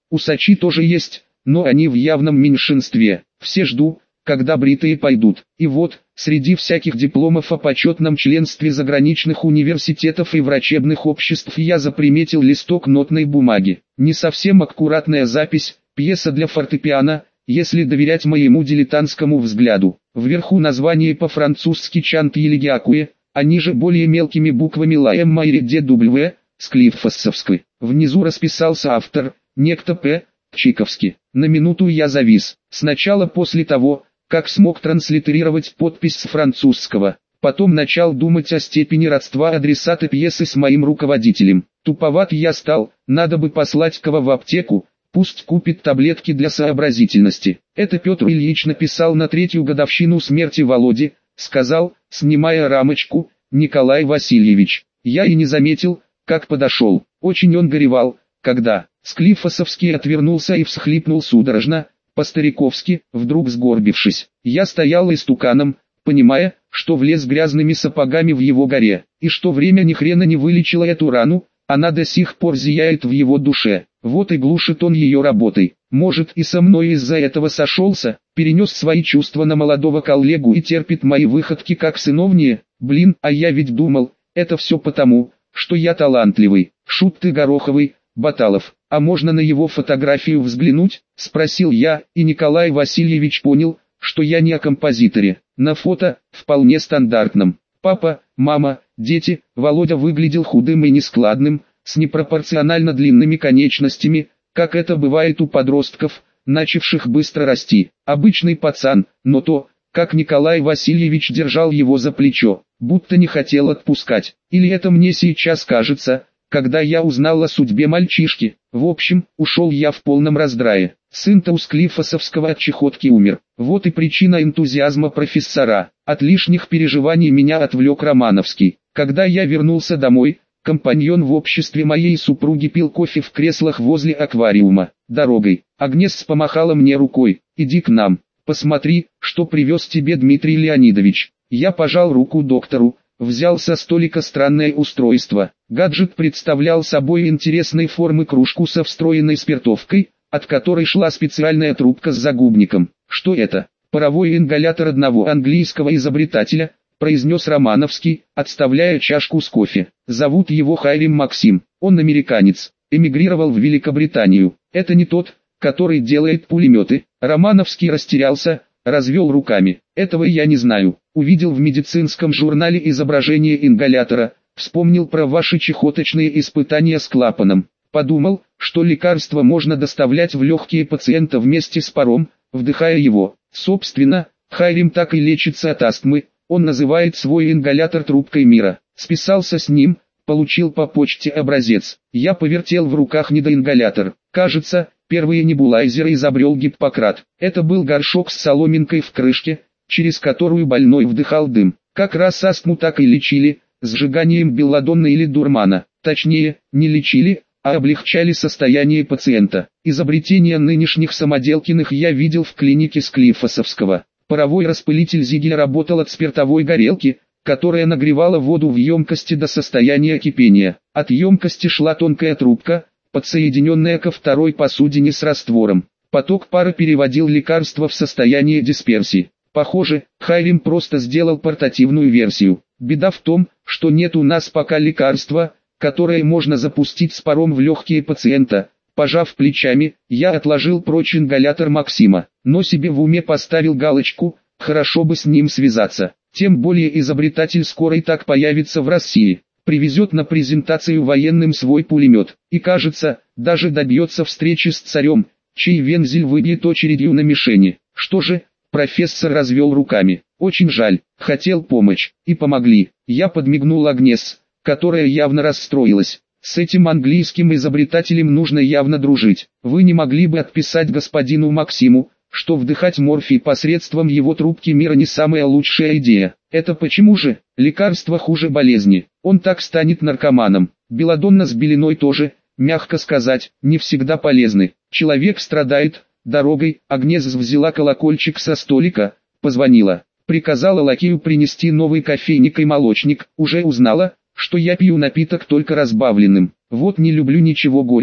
Усачи тоже есть, но они в явном меньшинстве. Все жду, когда бритые пойдут. И вот, среди всяких дипломов о почетном членстве заграничных университетов и врачебных обществ я заприметил листок нотной бумаги. Не совсем аккуратная запись, пьеса для фортепиано, если доверять моему дилетантскому взгляду. Вверху название по-французски «Чант елегиакуе», а ниже более мелкими буквами «Ла Эмма и Д В», Склифосовской. Внизу расписался автор, некто П. Чиковский. На минуту я завис. Сначала после того, как смог транслитерировать подпись с французского. Потом начал думать о степени родства адресата пьесы с моим руководителем. Туповат я стал, надо бы послать кого в аптеку, пусть купит таблетки для сообразительности. Это Петр Ильич написал на третью годовщину смерти Володи, сказал, снимая рамочку, Николай Васильевич. Я и не заметил, как подошел. Очень он горевал, когда Склифосовский отвернулся и всхлипнул судорожно, по-стариковски, вдруг сгорбившись. Я стоял истуканом, понимая, что влез грязными сапогами в его горе, и что время ни хрена не вылечило эту рану, она до сих пор зияет в его душе. Вот и глушит он ее работой. Может, и со мной из-за этого сошелся, перенес свои чувства на молодого коллегу и терпит мои выходки как сыновнее. Блин, а я ведь думал, это все потому, что я талантливый. Шут ты гороховый, Баталов. А можно на его фотографию взглянуть? Спросил я, и Николай Васильевич понял, что я не о композиторе. На фото, вполне стандартном. Папа, мама, дети. Володя выглядел худым и нескладным, с непропорционально длинными конечностями, как это бывает у подростков, начавших быстро расти. Обычный пацан, но то, как Николай Васильевич держал его за плечо, будто не хотел отпускать. Или это мне сейчас кажется, когда я узнал о судьбе мальчишки. В общем, ушел я в полном раздрае. Сын-то у Склифосовского от чехотки умер. Вот и причина энтузиазма профессора. От лишних переживаний меня отвлек Романовский. Когда я вернулся домой, компаньон в обществе моей супруги пил кофе в креслах возле аквариума. Дорогой. Агнес помахала мне рукой. «Иди к нам. Посмотри, что привез тебе Дмитрий Леонидович». Я пожал руку доктору, взял со столика странное устройство. Гаджет представлял собой интересной формы кружку со встроенной спиртовкой, от которой шла специальная трубка с загубником. «Что это?» «Паровой ингалятор одного английского изобретателя», произнес Романовский, отставляя чашку с кофе. «Зовут его Хайрим Максим. Он американец, эмигрировал в Великобританию. Это не тот, который делает пулеметы». Романовский растерялся, развел руками. «Этого я не знаю. Увидел в медицинском журнале изображение ингалятора, вспомнил про ваши чехоточные испытания с клапаном. Подумал, что лекарство можно доставлять в легкие пациента вместе с паром, вдыхая его. Собственно, Хайрим так и лечится от астмы. Он называет свой ингалятор трубкой мира. Списался с ним, получил по почте образец. Я повертел в руках недоингалятор. Кажется, первые небулайзеры изобрел Гиппократ. Это был горшок с соломинкой в крышке, через которую больной вдыхал дым. Как раз астму так и лечили, сжиганием белладонна или дурмана. Точнее, не лечили, а облегчали состояние пациента. Изобретение нынешних Самоделкиных я видел в клинике Склифосовского. Паровой распылитель Зигеля работал от спиртовой горелки, которая нагревала воду в емкости до состояния кипения. От емкости шла тонкая трубка, подсоединенная ко второй посудине с раствором. Поток пара переводил лекарство в состояние дисперсии. Похоже, Хайрим просто сделал портативную версию. Беда в том, что нет у нас пока лекарства, которое можно запустить с паром в легкие пациента. Пожав плечами, я отложил прочь ингалятор Максима, но себе в уме поставил галочку, хорошо бы с ним связаться. Тем более изобретатель скоро и так появится в России, привезет на презентацию военным свой пулемет, и кажется, даже добьется встречи с царем, чей вензель выбьет очередью на мишени. Что же, профессор развел руками, очень жаль, хотел помочь, и помогли. Я подмигнул Агнес, которая явно расстроилась. С этим английским изобретателем нужно явно дружить. Вы не могли бы отписать господину Максиму, что вдыхать морфий посредством его трубки мира не самая лучшая идея. Это почему же? Лекарство хуже болезни. Он так станет наркоманом. Белладонна с белиной тоже, мягко сказать, не всегда полезны. Человек страдает. Дорогой Агнес взяла колокольчик со столика, позвонила. Приказала лакею принести новый кофейник и молочник. Уже узнала, что я пью напиток только разбавленным. Вот не люблю ничего горького.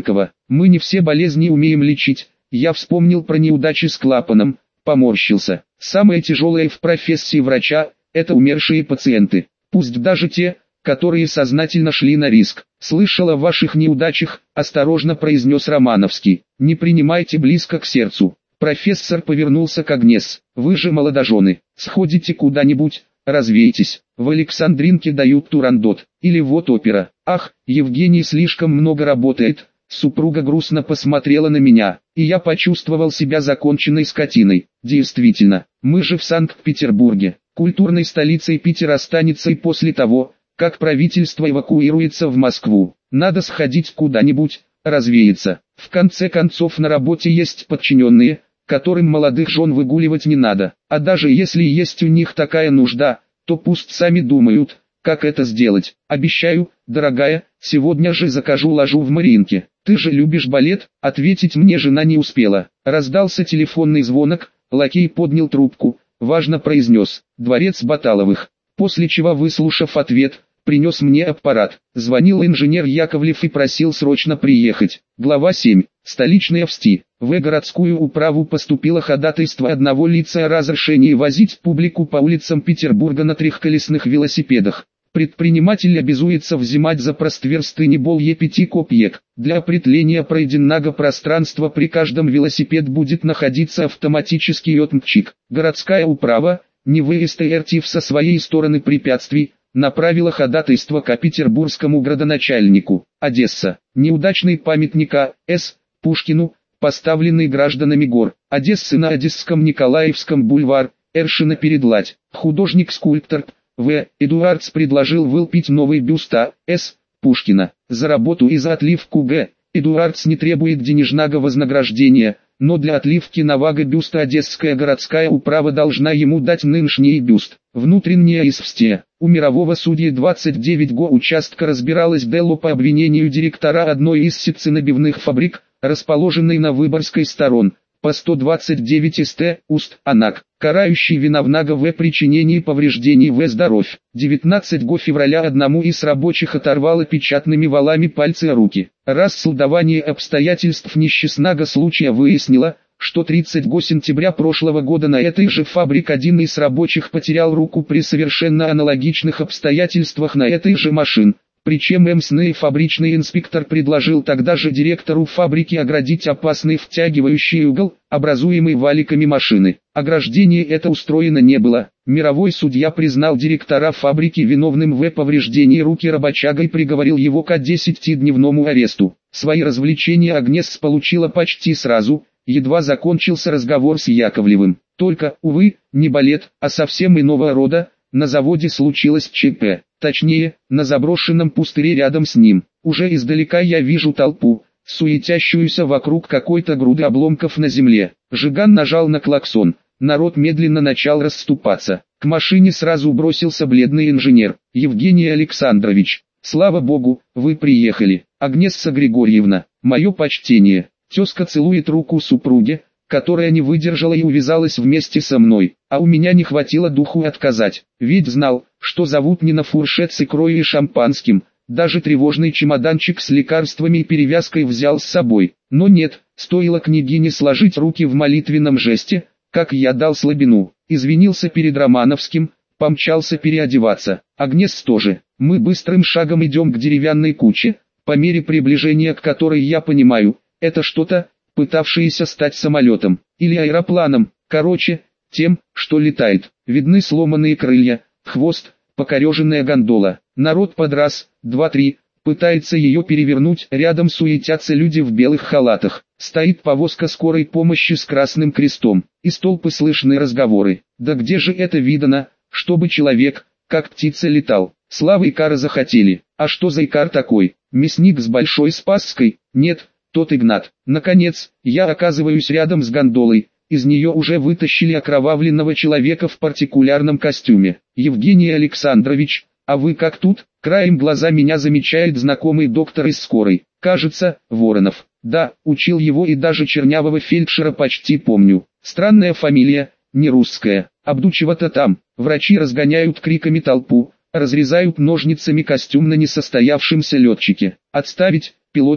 Мы не все болезни умеем лечить. Я вспомнил про неудачи с клапаном, поморщился. Самое тяжелое в профессии врача – это умершие пациенты. Пусть даже те, которые сознательно шли на риск. «Слышал о ваших неудачах», – осторожно произнес Романовский. «Не принимайте близко к сердцу». Профессор повернулся к Агнес. «Вы же молодожены, сходите куда-нибудь, развейтесь. В Александринке дают турандот. Или вот опера. Ах, Евгений слишком много работает». Супруга грустно посмотрела на меня, и я почувствовал себя законченной скотиной. Действительно, мы же в Санкт-Петербурге. Культурной столицей Питер останется и после того, как правительство эвакуируется в Москву. Надо сходить куда-нибудь, развеяться. В конце концов на работе есть подчиненные, которым молодых жен выгуливать не надо. А даже если есть у них такая нужда, то пусть сами думают, как это сделать. Обещаю, дорогая, сегодня же закажу ложу в Мариинке. Ты же любишь балет? Ответить мне жена не успела. Раздался телефонный звонок, лакей поднял трубку, важно произнес: «Дворец Баталовых». После чего, выслушав ответ, принес мне аппарат. Звонил инженер Яковлев и просил срочно приехать. Глава семь. Столичный ОВСТИ. В городскую управу поступило ходатайство одного лица о разрешении возить публику по улицам Петербурга на трехколесных велосипедах. Предприниматель обязуется взимать за простверсты не более пяти копеек. Для определения пройденного пространства при каждом велосипед будет находиться автоматический отметчик. Городская управа, не выезд РТИФ со своей стороны препятствий, направила ходатайство к петербургскому градоначальнику. Одесса. Неудачный памятник А. С. Пушкину, поставленный гражданами гор Одессы на Одесском Николаевском бульвар, Эршина перед Ладь. Художник-скульптор В. Эдуардс предложил вылепить новый бюст А. С. Пушкина. За работу и за отливку Г. Эдуардс не требует денежного вознаграждения, но для отливки нового бюста Одесская городская управа должна ему дать нынешний бюст. Внутреннее ИСВСТИ. У мирового судьи двадцать девять го участка разбиралось дело по обвинению директора одной из ситценабивных фабрик, расположенной на Выборгской сторон, по сто двадцать девять ст. Уст, Анак, карающий виновного в причинении повреждений в здоровье. девятнадцатого февраля одному из рабочих оторвало печатными валами пальцы и руки. Расследование обстоятельств несчастного случая выяснило, что тридцатого сентября прошлого года на этой же фабрике один из рабочих потерял руку при совершенно аналогичных обстоятельствах на этой же машине. Причем МСН и фабричный инспектор предложил тогда же директору фабрики оградить опасный втягивающий угол, образуемый валиками машины. Ограждение это устроено не было. Мировой судья признал директора фабрики виновным в повреждении руки рабочага и приговорил его к десятидневному аресту. Свои развлечения Агнес получила почти сразу, едва закончился разговор с Яковлевым. Только, увы, не балет, а совсем иного рода. На заводе случилось ЧП. Точнее, на заброшенном пустыре рядом с ним. Уже издалека я вижу толпу, суетящуюся вокруг какой-то груды обломков на земле. Жиган нажал на клаксон. Народ медленно начал расступаться. К машине сразу бросился бледный инженер. «Евгений Александрович, слава богу, вы приехали. Агнесса Григорьевна, мое почтение». Тезка целует руку супруге, которая не выдержала и увязалась вместе со мной, а у меня не хватило духу отказать, ведь знал, что зовут не на фуршет с икрой и шампанским, даже тревожный чемоданчик с лекарствами и перевязкой взял с собой, но нет, стоило княгине сложить руки в молитвенном жесте, как я дал слабину, извинился перед Романовским, помчался переодеваться. Агнес тоже. Мы быстрым шагом идем к деревянной куче, по мере приближения к которой я понимаю, это что-то, пытавшиеся стать самолетом, или аэропланом, короче, тем, что летает. Видны сломанные крылья, хвост, покореженная гондола. Народ под раз, два, три, пытается ее перевернуть. Рядом суетятся люди в белых халатах. Стоит повозка скорой помощи с красным крестом. Из толпы слышны разговоры. Да где же это видано, чтобы человек, как птица, летал? Славы Икара захотели. А что за Икар такой? Мясник с Большой Спасской? Нет, тот Игнат. Наконец, я оказываюсь рядом с гондолой. Из нее уже вытащили окровавленного человека в партикулярном костюме. Евгений Александрович, а вы как тут? Краем глаза меня замечает знакомый доктор из скорой. Кажется, Воронов. Да, учил его и даже чернявого фельдшера почти помню. Странная фамилия, не русская. Обдучева-то там. Врачи разгоняют криками толпу, разрезают ножницами костюм на несостоявшемся летчике. Отставить, пилоте,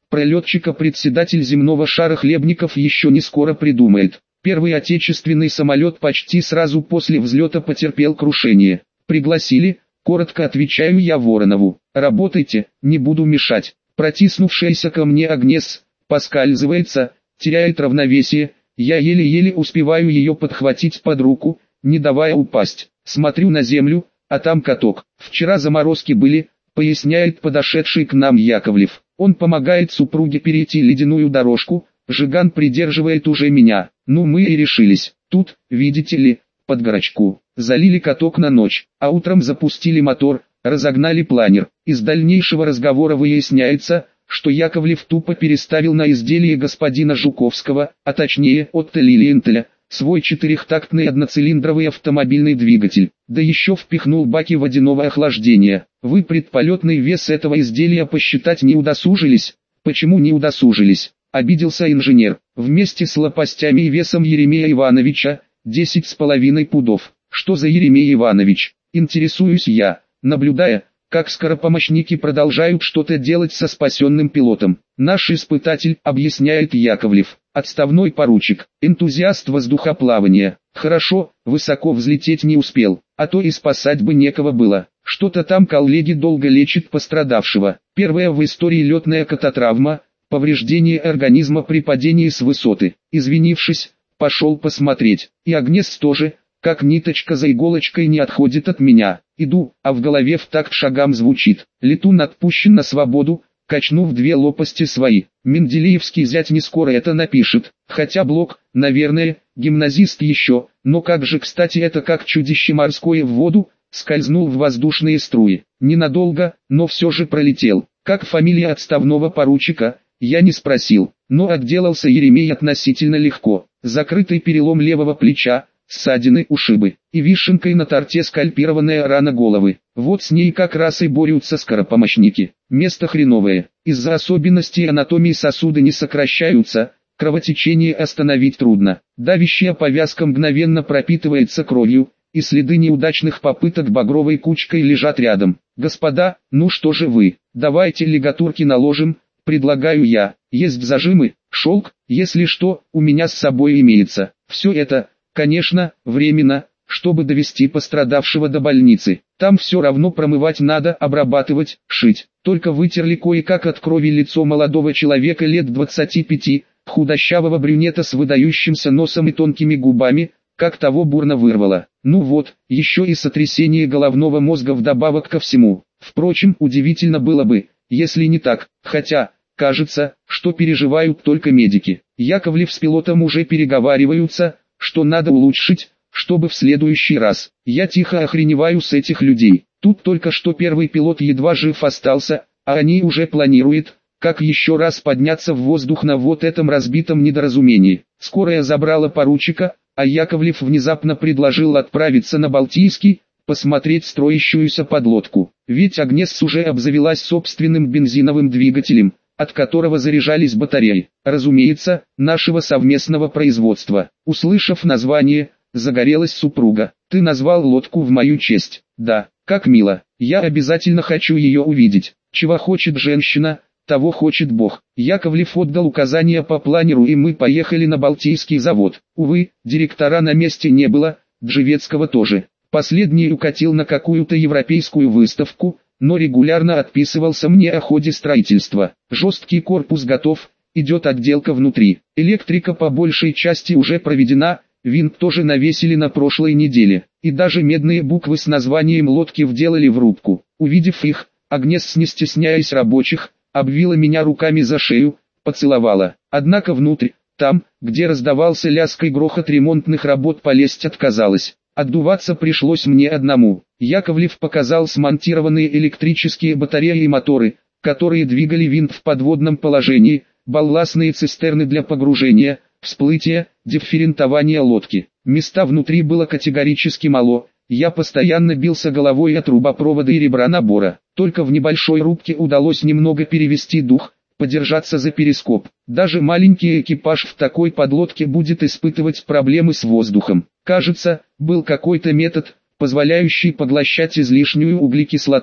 Про летчика-председатель земного шара Хлебников еще не скоро придумает. Первый отечественный самолет почти сразу после взлета потерпел крушение. Пригласили, коротко отвечаю я Воронову. Работайте, не буду мешать. Протиснувшаяся ко мне Агнес поскальзывается, теряет равновесие. Я еле-еле успеваю ее подхватить под руку, не давая упасть. Смотрю на землю, а там каток. Вчера заморозки были, поясняет подошедший к нам Яковлев. Он помогает супруге перейти ледяную дорожку, Жиган придерживает уже меня. Ну мы и решились. Тут, видите ли, под горочку. Залили каток на ночь, а утром запустили мотор, разогнали планер. Из дальнейшего разговора выясняется, что Яковлев тупо переставил на изделие господина Жуковского, а точнее Отто Лилиенталя, свой четырехтактный одноцилиндровый автомобильный двигатель, да еще впихнул баки водяного охлаждения. Вы предполетный вес этого изделия посчитать не удосужились? Почему не удосужились? Обиделся инженер. Вместе с лопастями и весом Еремея Ивановича, десять с половиной пудов. Что за Еремей Иванович? Интересуюсь я, наблюдая, как скоропомощники продолжают что-то делать со спасенным пилотом. Наш испытатель, объясняет Яковлев, отставной поручик, энтузиаст воздухоплавания. Хорошо, высоко взлететь не успел, а то и спасать бы некого было. Что-то там коллеги долго лечат пострадавшего. Первая в истории летная кататравма, повреждение организма при падении с высоты. Извинившись, пошел посмотреть. И Агнес тоже, как ниточка за иголочкой, не отходит от меня. Иду, а в голове в такт шагам звучит: летун отпущен на свободу, качнув две лопасти свои. Менделеевский зять не скоро это напишет, хотя Блок, наверное, гимназист еще, но как же кстати это, как чудище морское в воду, скользнул в воздушные струи. Ненадолго, но все же пролетел. Как фамилия отставного поручика, я не спросил, но отделался Еремей относительно легко. Закрытый перелом левого плеча, ссадины, ушибы, и вишенкой на торте скальпированная рана головы. Вот с ней как раз и борются скоропомощники. Место хреновое. Из-за особенностей анатомии сосуды не сокращаются, кровотечение остановить трудно. Давящая повязка мгновенно пропитывается кровью, и следы неудачных попыток багровой кучкой лежат рядом. Господа, ну что же вы, давайте лигатурки наложим, предлагаю я. Есть зажимы, шелк, если что, у меня с собой имеется. Все это, конечно, временно, чтобы довести пострадавшего до больницы. Там все равно промывать надо, обрабатывать, шить. Только вытерли кое-как от крови лицо молодого человека лет двадцати пяти, худощавого брюнета с выдающимся носом и тонкими губами, как того бурно вырвало. Ну вот, еще и сотрясение головного мозга вдобавок ко всему. Впрочем, удивительно было бы, если не так, хотя, кажется, что переживают только медики. Яковлев с пилотом уже переговариваются, что надо улучшить, чтобы в следующий раз. Я тихо охреневаю с этих людей. Тут только что первый пилот едва жив остался, а они уже планируют, как еще раз подняться в воздух на вот этом разбитом недоразумении. Скорая забрала поручика, а Яковлев внезапно предложил отправиться на Балтийский, посмотреть строящуюся подлодку. Ведь Агнес уже обзавелась собственным бензиновым двигателем, от которого заряжались батареи, разумеется, нашего совместного производства. Услышав название, загорелась супруга. Ты назвал лодку в мою честь. Да, как мило. Я обязательно хочу ее увидеть. Чего хочет женщина, того хочет Бог. Яковлев отдал указания по планеру, и мы поехали на Балтийский завод. Увы, директора на месте не было, Джевецкого тоже. Последний укатил на какую-то европейскую выставку, но регулярно отписывался мне о ходе строительства. Жесткий корпус готов, идет отделка внутри. Электрика по большей части уже проведена, винт тоже навесили на прошлой неделе. И даже медные буквы с названием лодки вделали в рубку. Увидев их, Агнес, не стесняясь рабочих, обвила меня руками за шею, поцеловала. Однако внутрь, там, где раздавался лязг и грохот ремонтных работ, полезть отказалась. Отдуваться пришлось мне одному. Яковлев показал смонтированные электрические батареи и моторы, которые двигали винт в подводном положении, балластные цистерны для погружения, всплытия, дифферентования лодки. Места внутри было категорически мало, я постоянно бился головой от трубопровода и ребра набора. Только в небольшой рубке удалось немного перевести дух, подержаться за перископ. Даже маленький экипаж в такой подлодке будет испытывать проблемы с воздухом. Кажется, был какой-то метод, позволяющий поглощать излишнюю углекислоту.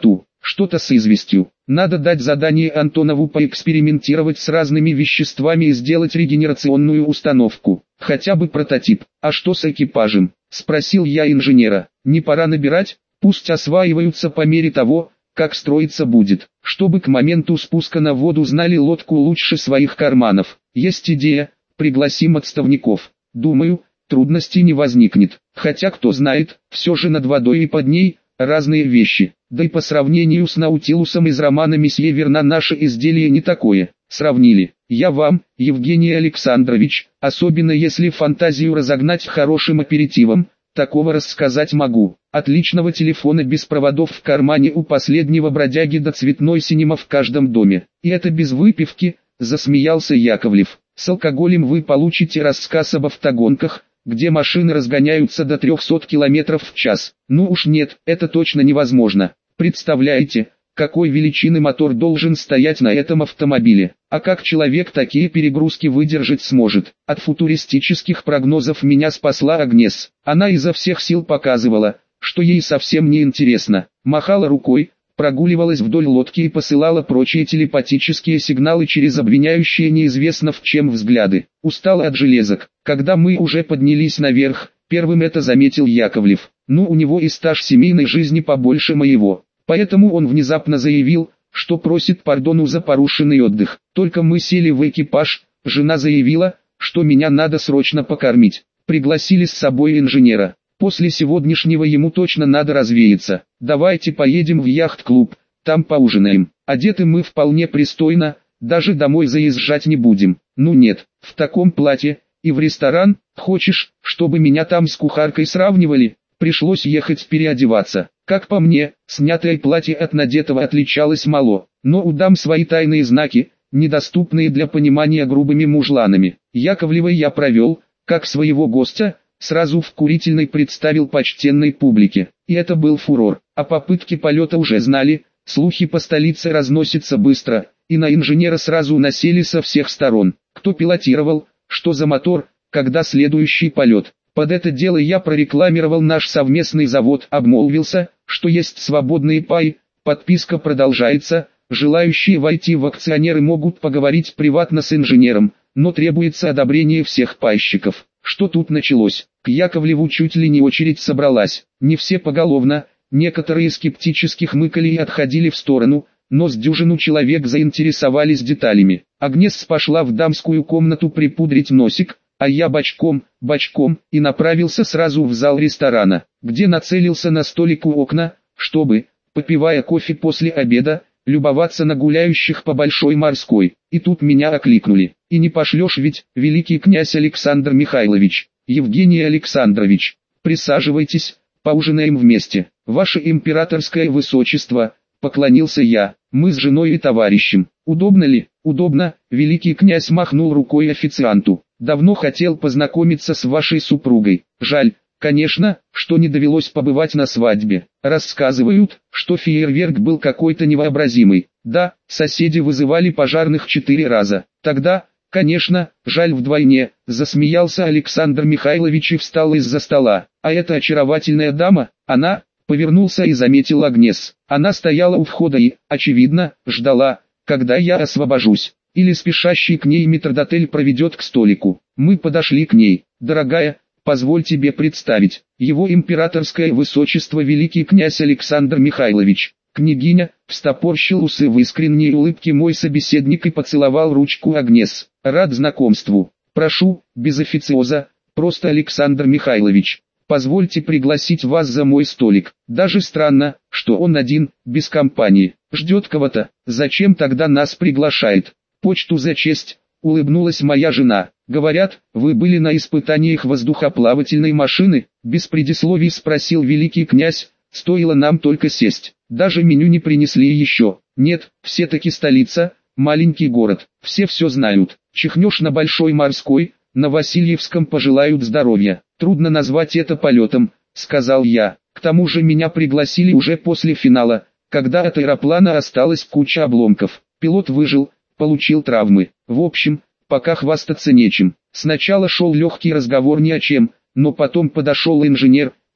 что-то с известью. Надо дать задание Антонову поэкспериментировать с разными веществами и сделать регенерационную установку. Хотя бы прототип. А что с экипажем? Спросил я инженера. Не пора набирать? Пусть осваиваются по мере того, как строиться будет. Чтобы к моменту спуска на воду знали лодку лучше своих карманов. Есть идея, пригласим отставников. Думаю, трудностей не возникнет. Хотя кто знает, все же над водой и под ней разные вещи. Да и по сравнению с Наутилусом из романа «Месье Верна» наше изделие не такое. Сравнили. Я вам, Евгений Александрович, особенно если фантазию разогнать хорошим аперитивом, такого рассказать могу. Отличного телефона без проводов в кармане у последнего бродяги до цветной синема в каждом доме. И это без выпивки, засмеялся Яковлев. С алкоголем вы получите рассказ об автогонках, где машины разгоняются до трехсот километров в час. Ну уж нет, это точно невозможно. Представляете, какой величины мотор должен стоять на этом автомобиле? А как человек такие перегрузки выдержать сможет? От футуристических прогнозов меня спасла Агнес. Она изо всех сил показывала, что ей совсем не интересно. Махала рукой, прогуливалась вдоль лодки и посылала прочие телепатические сигналы через обвиняющие неизвестно в чем взгляды. Устала от железок. Когда мы уже поднялись наверх, первым это заметил Яковлев. Ну, у него и стаж семейной жизни побольше моего. Поэтому он внезапно заявил, что просит пардону за порушенный отдых. Только мы сели в экипаж, жена заявила, что меня надо срочно покормить. Пригласили с собой инженера. После сегодняшнего ему точно надо развеяться. Давайте поедем в яхт-клуб, там поужинаем. Одеты мы вполне пристойно, даже домой заезжать не будем. Ну нет, в таком платье, и в ресторан, хочешь, чтобы меня там с кухаркой сравнивали? Пришлось ехать переодеваться. Как по мне, снятое платье от надетого отличалось мало, но у дам свои тайные знаки, недоступные для понимания грубыми мужланами. Яковлева я провел, как своего гостя, сразу в курительной представил почтенной публике. И это был фурор. О попытке полета уже знали, слухи по столице разносятся быстро, и на инженера сразу насели со всех сторон. Кто пилотировал, что за мотор, когда следующий полет. Под это дело я прорекламировал наш совместный завод, обмолвился, что есть свободные паи, подписка продолжается, желающие войти в акционеры могут поговорить приватно с инженером, но требуется одобрение всех пайщиков. Что тут началось? К Яковлеву чуть ли не очередь собралась, не все поголовно, некоторые скептически хмыкали и отходили в сторону, но с дюжину человек заинтересовались деталями. Агнес пошла в дамскую комнату припудрить носик, а я бочком, бочком, и направился сразу в зал ресторана, где нацелился на столик у окна, чтобы, попивая кофе после обеда, любоваться на гуляющих по Большой Морской. И тут меня окликнули. И не пошлешь ведь, великий князь Александр Михайлович, Евгений Александрович, присаживайтесь, поужинаем вместе. Ваше императорское высочество, поклонился я, мы с женой и товарищем. Удобно ли? Удобно, великий князь махнул рукой официанту. Давно хотел познакомиться с вашей супругой. Жаль, конечно, что не довелось побывать на свадьбе. Рассказывают, что фейерверк был какой-то невообразимый. Да, соседи вызывали пожарных четыре раза. Тогда, конечно, жаль вдвойне, засмеялся Александр Михайлович и встал из-за стола. А эта очаровательная дама, она, повернулся и заметил Агнес. Она стояла у входа и, очевидно, ждала, когда я освобожусь. Или спешащий к ней метрдотель проведет к столику. Мы подошли к ней. Дорогая, позволь тебе представить, его императорское высочество великий князь Александр Михайлович. Княгиня, встопорщил усы в искренней улыбке мой собеседник и поцеловал ручку Агнес. Рад знакомству. Прошу, без официоза, просто Александр Михайлович. Позвольте пригласить вас за мой столик. Даже странно, что он один, без компании. Ждет кого-то. Зачем тогда нас приглашает? Почту за честь, улыбнулась моя жена. Говорят, вы были на испытаниях воздухоплавательной машины? Без предисловий спросил великий князь, стоило нам только сесть. Даже меню не принесли еще. Нет, все-таки столица, маленький город, все все знают. Чихнешь на Большой Морской, на Васильевском пожелают здоровья. Трудно назвать это полетом, сказал я. К тому же меня пригласили уже после финала, когда от аэроплана осталась куча обломков. Пилот выжил, получил травмы. В общем, пока хвастаться нечем. Сначала шел легкий разговор ни о чем, но потом подошел инженер,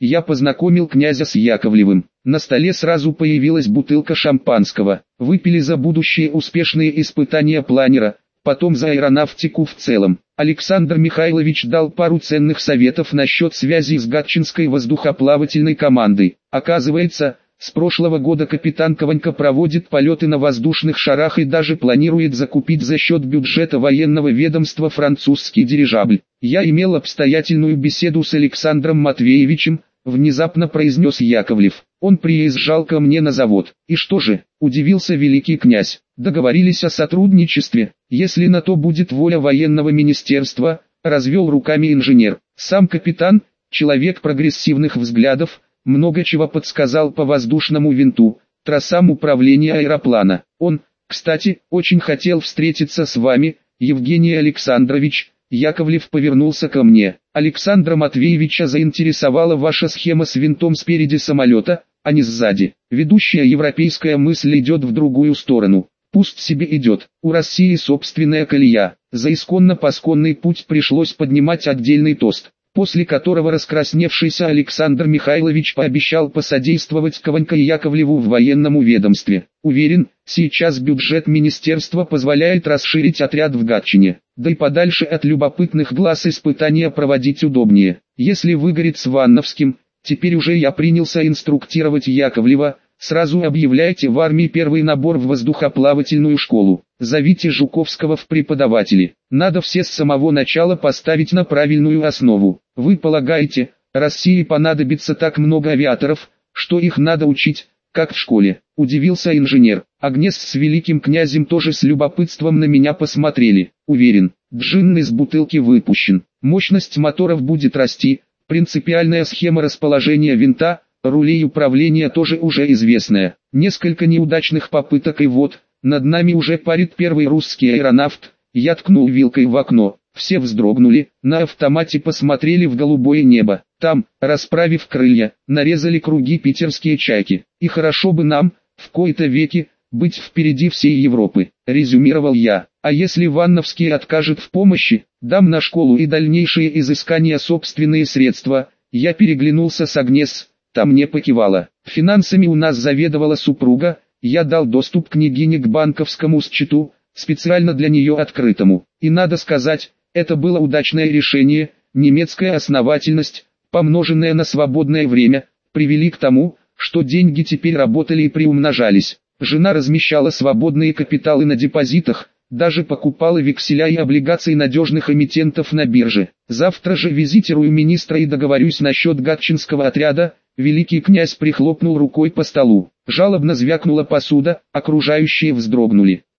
я познакомил князя с Яковлевым. На столе сразу появилась бутылка шампанского. Выпили за будущие успешные испытания планера, потом за аэронавтику в целом. Александр Михайлович дал пару ценных советов насчет связи с гатчинской воздухоплавательной командой. Оказывается, с прошлого года капитан Кованька проводит полеты на воздушных шарах и даже планирует закупить за счет бюджета военного ведомства французский дирижабль. Я имел обстоятельную беседу с Александром Матвеевичем, внезапно произнес Яковлев. Он приезжал ко мне на завод. И что же, удивился великий князь. Договорились о сотрудничестве, если на то будет воля военного министерства, развел руками инженер. Сам капитан, человек прогрессивных взглядов, много чего подсказал по воздушному винту, трассам управления аэроплана. Он, кстати, очень хотел встретиться с вами, Евгений Александрович. Яковлев повернулся ко мне. Александра Матвеевича заинтересовала ваша схема с винтом спереди самолета, а не сзади. Ведущая европейская мысль идет в другую сторону. Пусть себе идет. У России собственная колея. За исконно-посконный путь пришлось поднимать отдельный тост, после которого раскрасневшийся Александр Михайлович пообещал посодействовать Кованько и Яковлеву в военном ведомстве. Уверен, сейчас бюджет министерства позволяет расширить отряд в Гатчине, да и подальше от любопытных глаз испытания проводить удобнее. Если выгорит с Ванновским, теперь уже я принялся инструктировать Яковлева, сразу объявляйте в армии первый набор в воздухоплавательную школу. Зовите Жуковского в преподаватели. Надо все с самого начала поставить на правильную основу. Вы полагаете, России понадобится так много авиаторов, что их надо учить, как в школе? Удивился инженер. Агнес с великим князем тоже с любопытством на меня посмотрели. Уверен, джин из бутылки выпущен. Мощность моторов будет расти. Принципиальная схема расположения винта, рулей управления тоже уже известная. Несколько неудачных попыток и вот, над нами уже парит первый русский аэронавт. Я ткнул вилкой в окно. Все вздрогнули, на автомате посмотрели в голубое небо. Там, расправив крылья, нарезали круги питерские чайки. И хорошо бы нам, в кои-то веки, быть впереди всей Европы, резюмировал я. А если Ванновский откажет в помощи, дам на школу и дальнейшие изыскания собственные средства. Я переглянулся с Агнес, там не покивала. Финансами у нас заведовала супруга, я дал доступ княгине к банковскому счету, специально для нее открытому. И надо сказать, это было удачное решение. Немецкая основательность, помноженная на свободное время, привели к тому, что деньги теперь работали и приумножались. Жена размещала свободные капиталы на депозитах, даже покупала векселя и облигации надежных эмитентов на бирже. Завтра же визитирую министра и договорюсь насчет гатчинского отряда. Великий князь прихлопнул рукой по столу. Жалобно звякнула посуда, окружающие вздрогнули.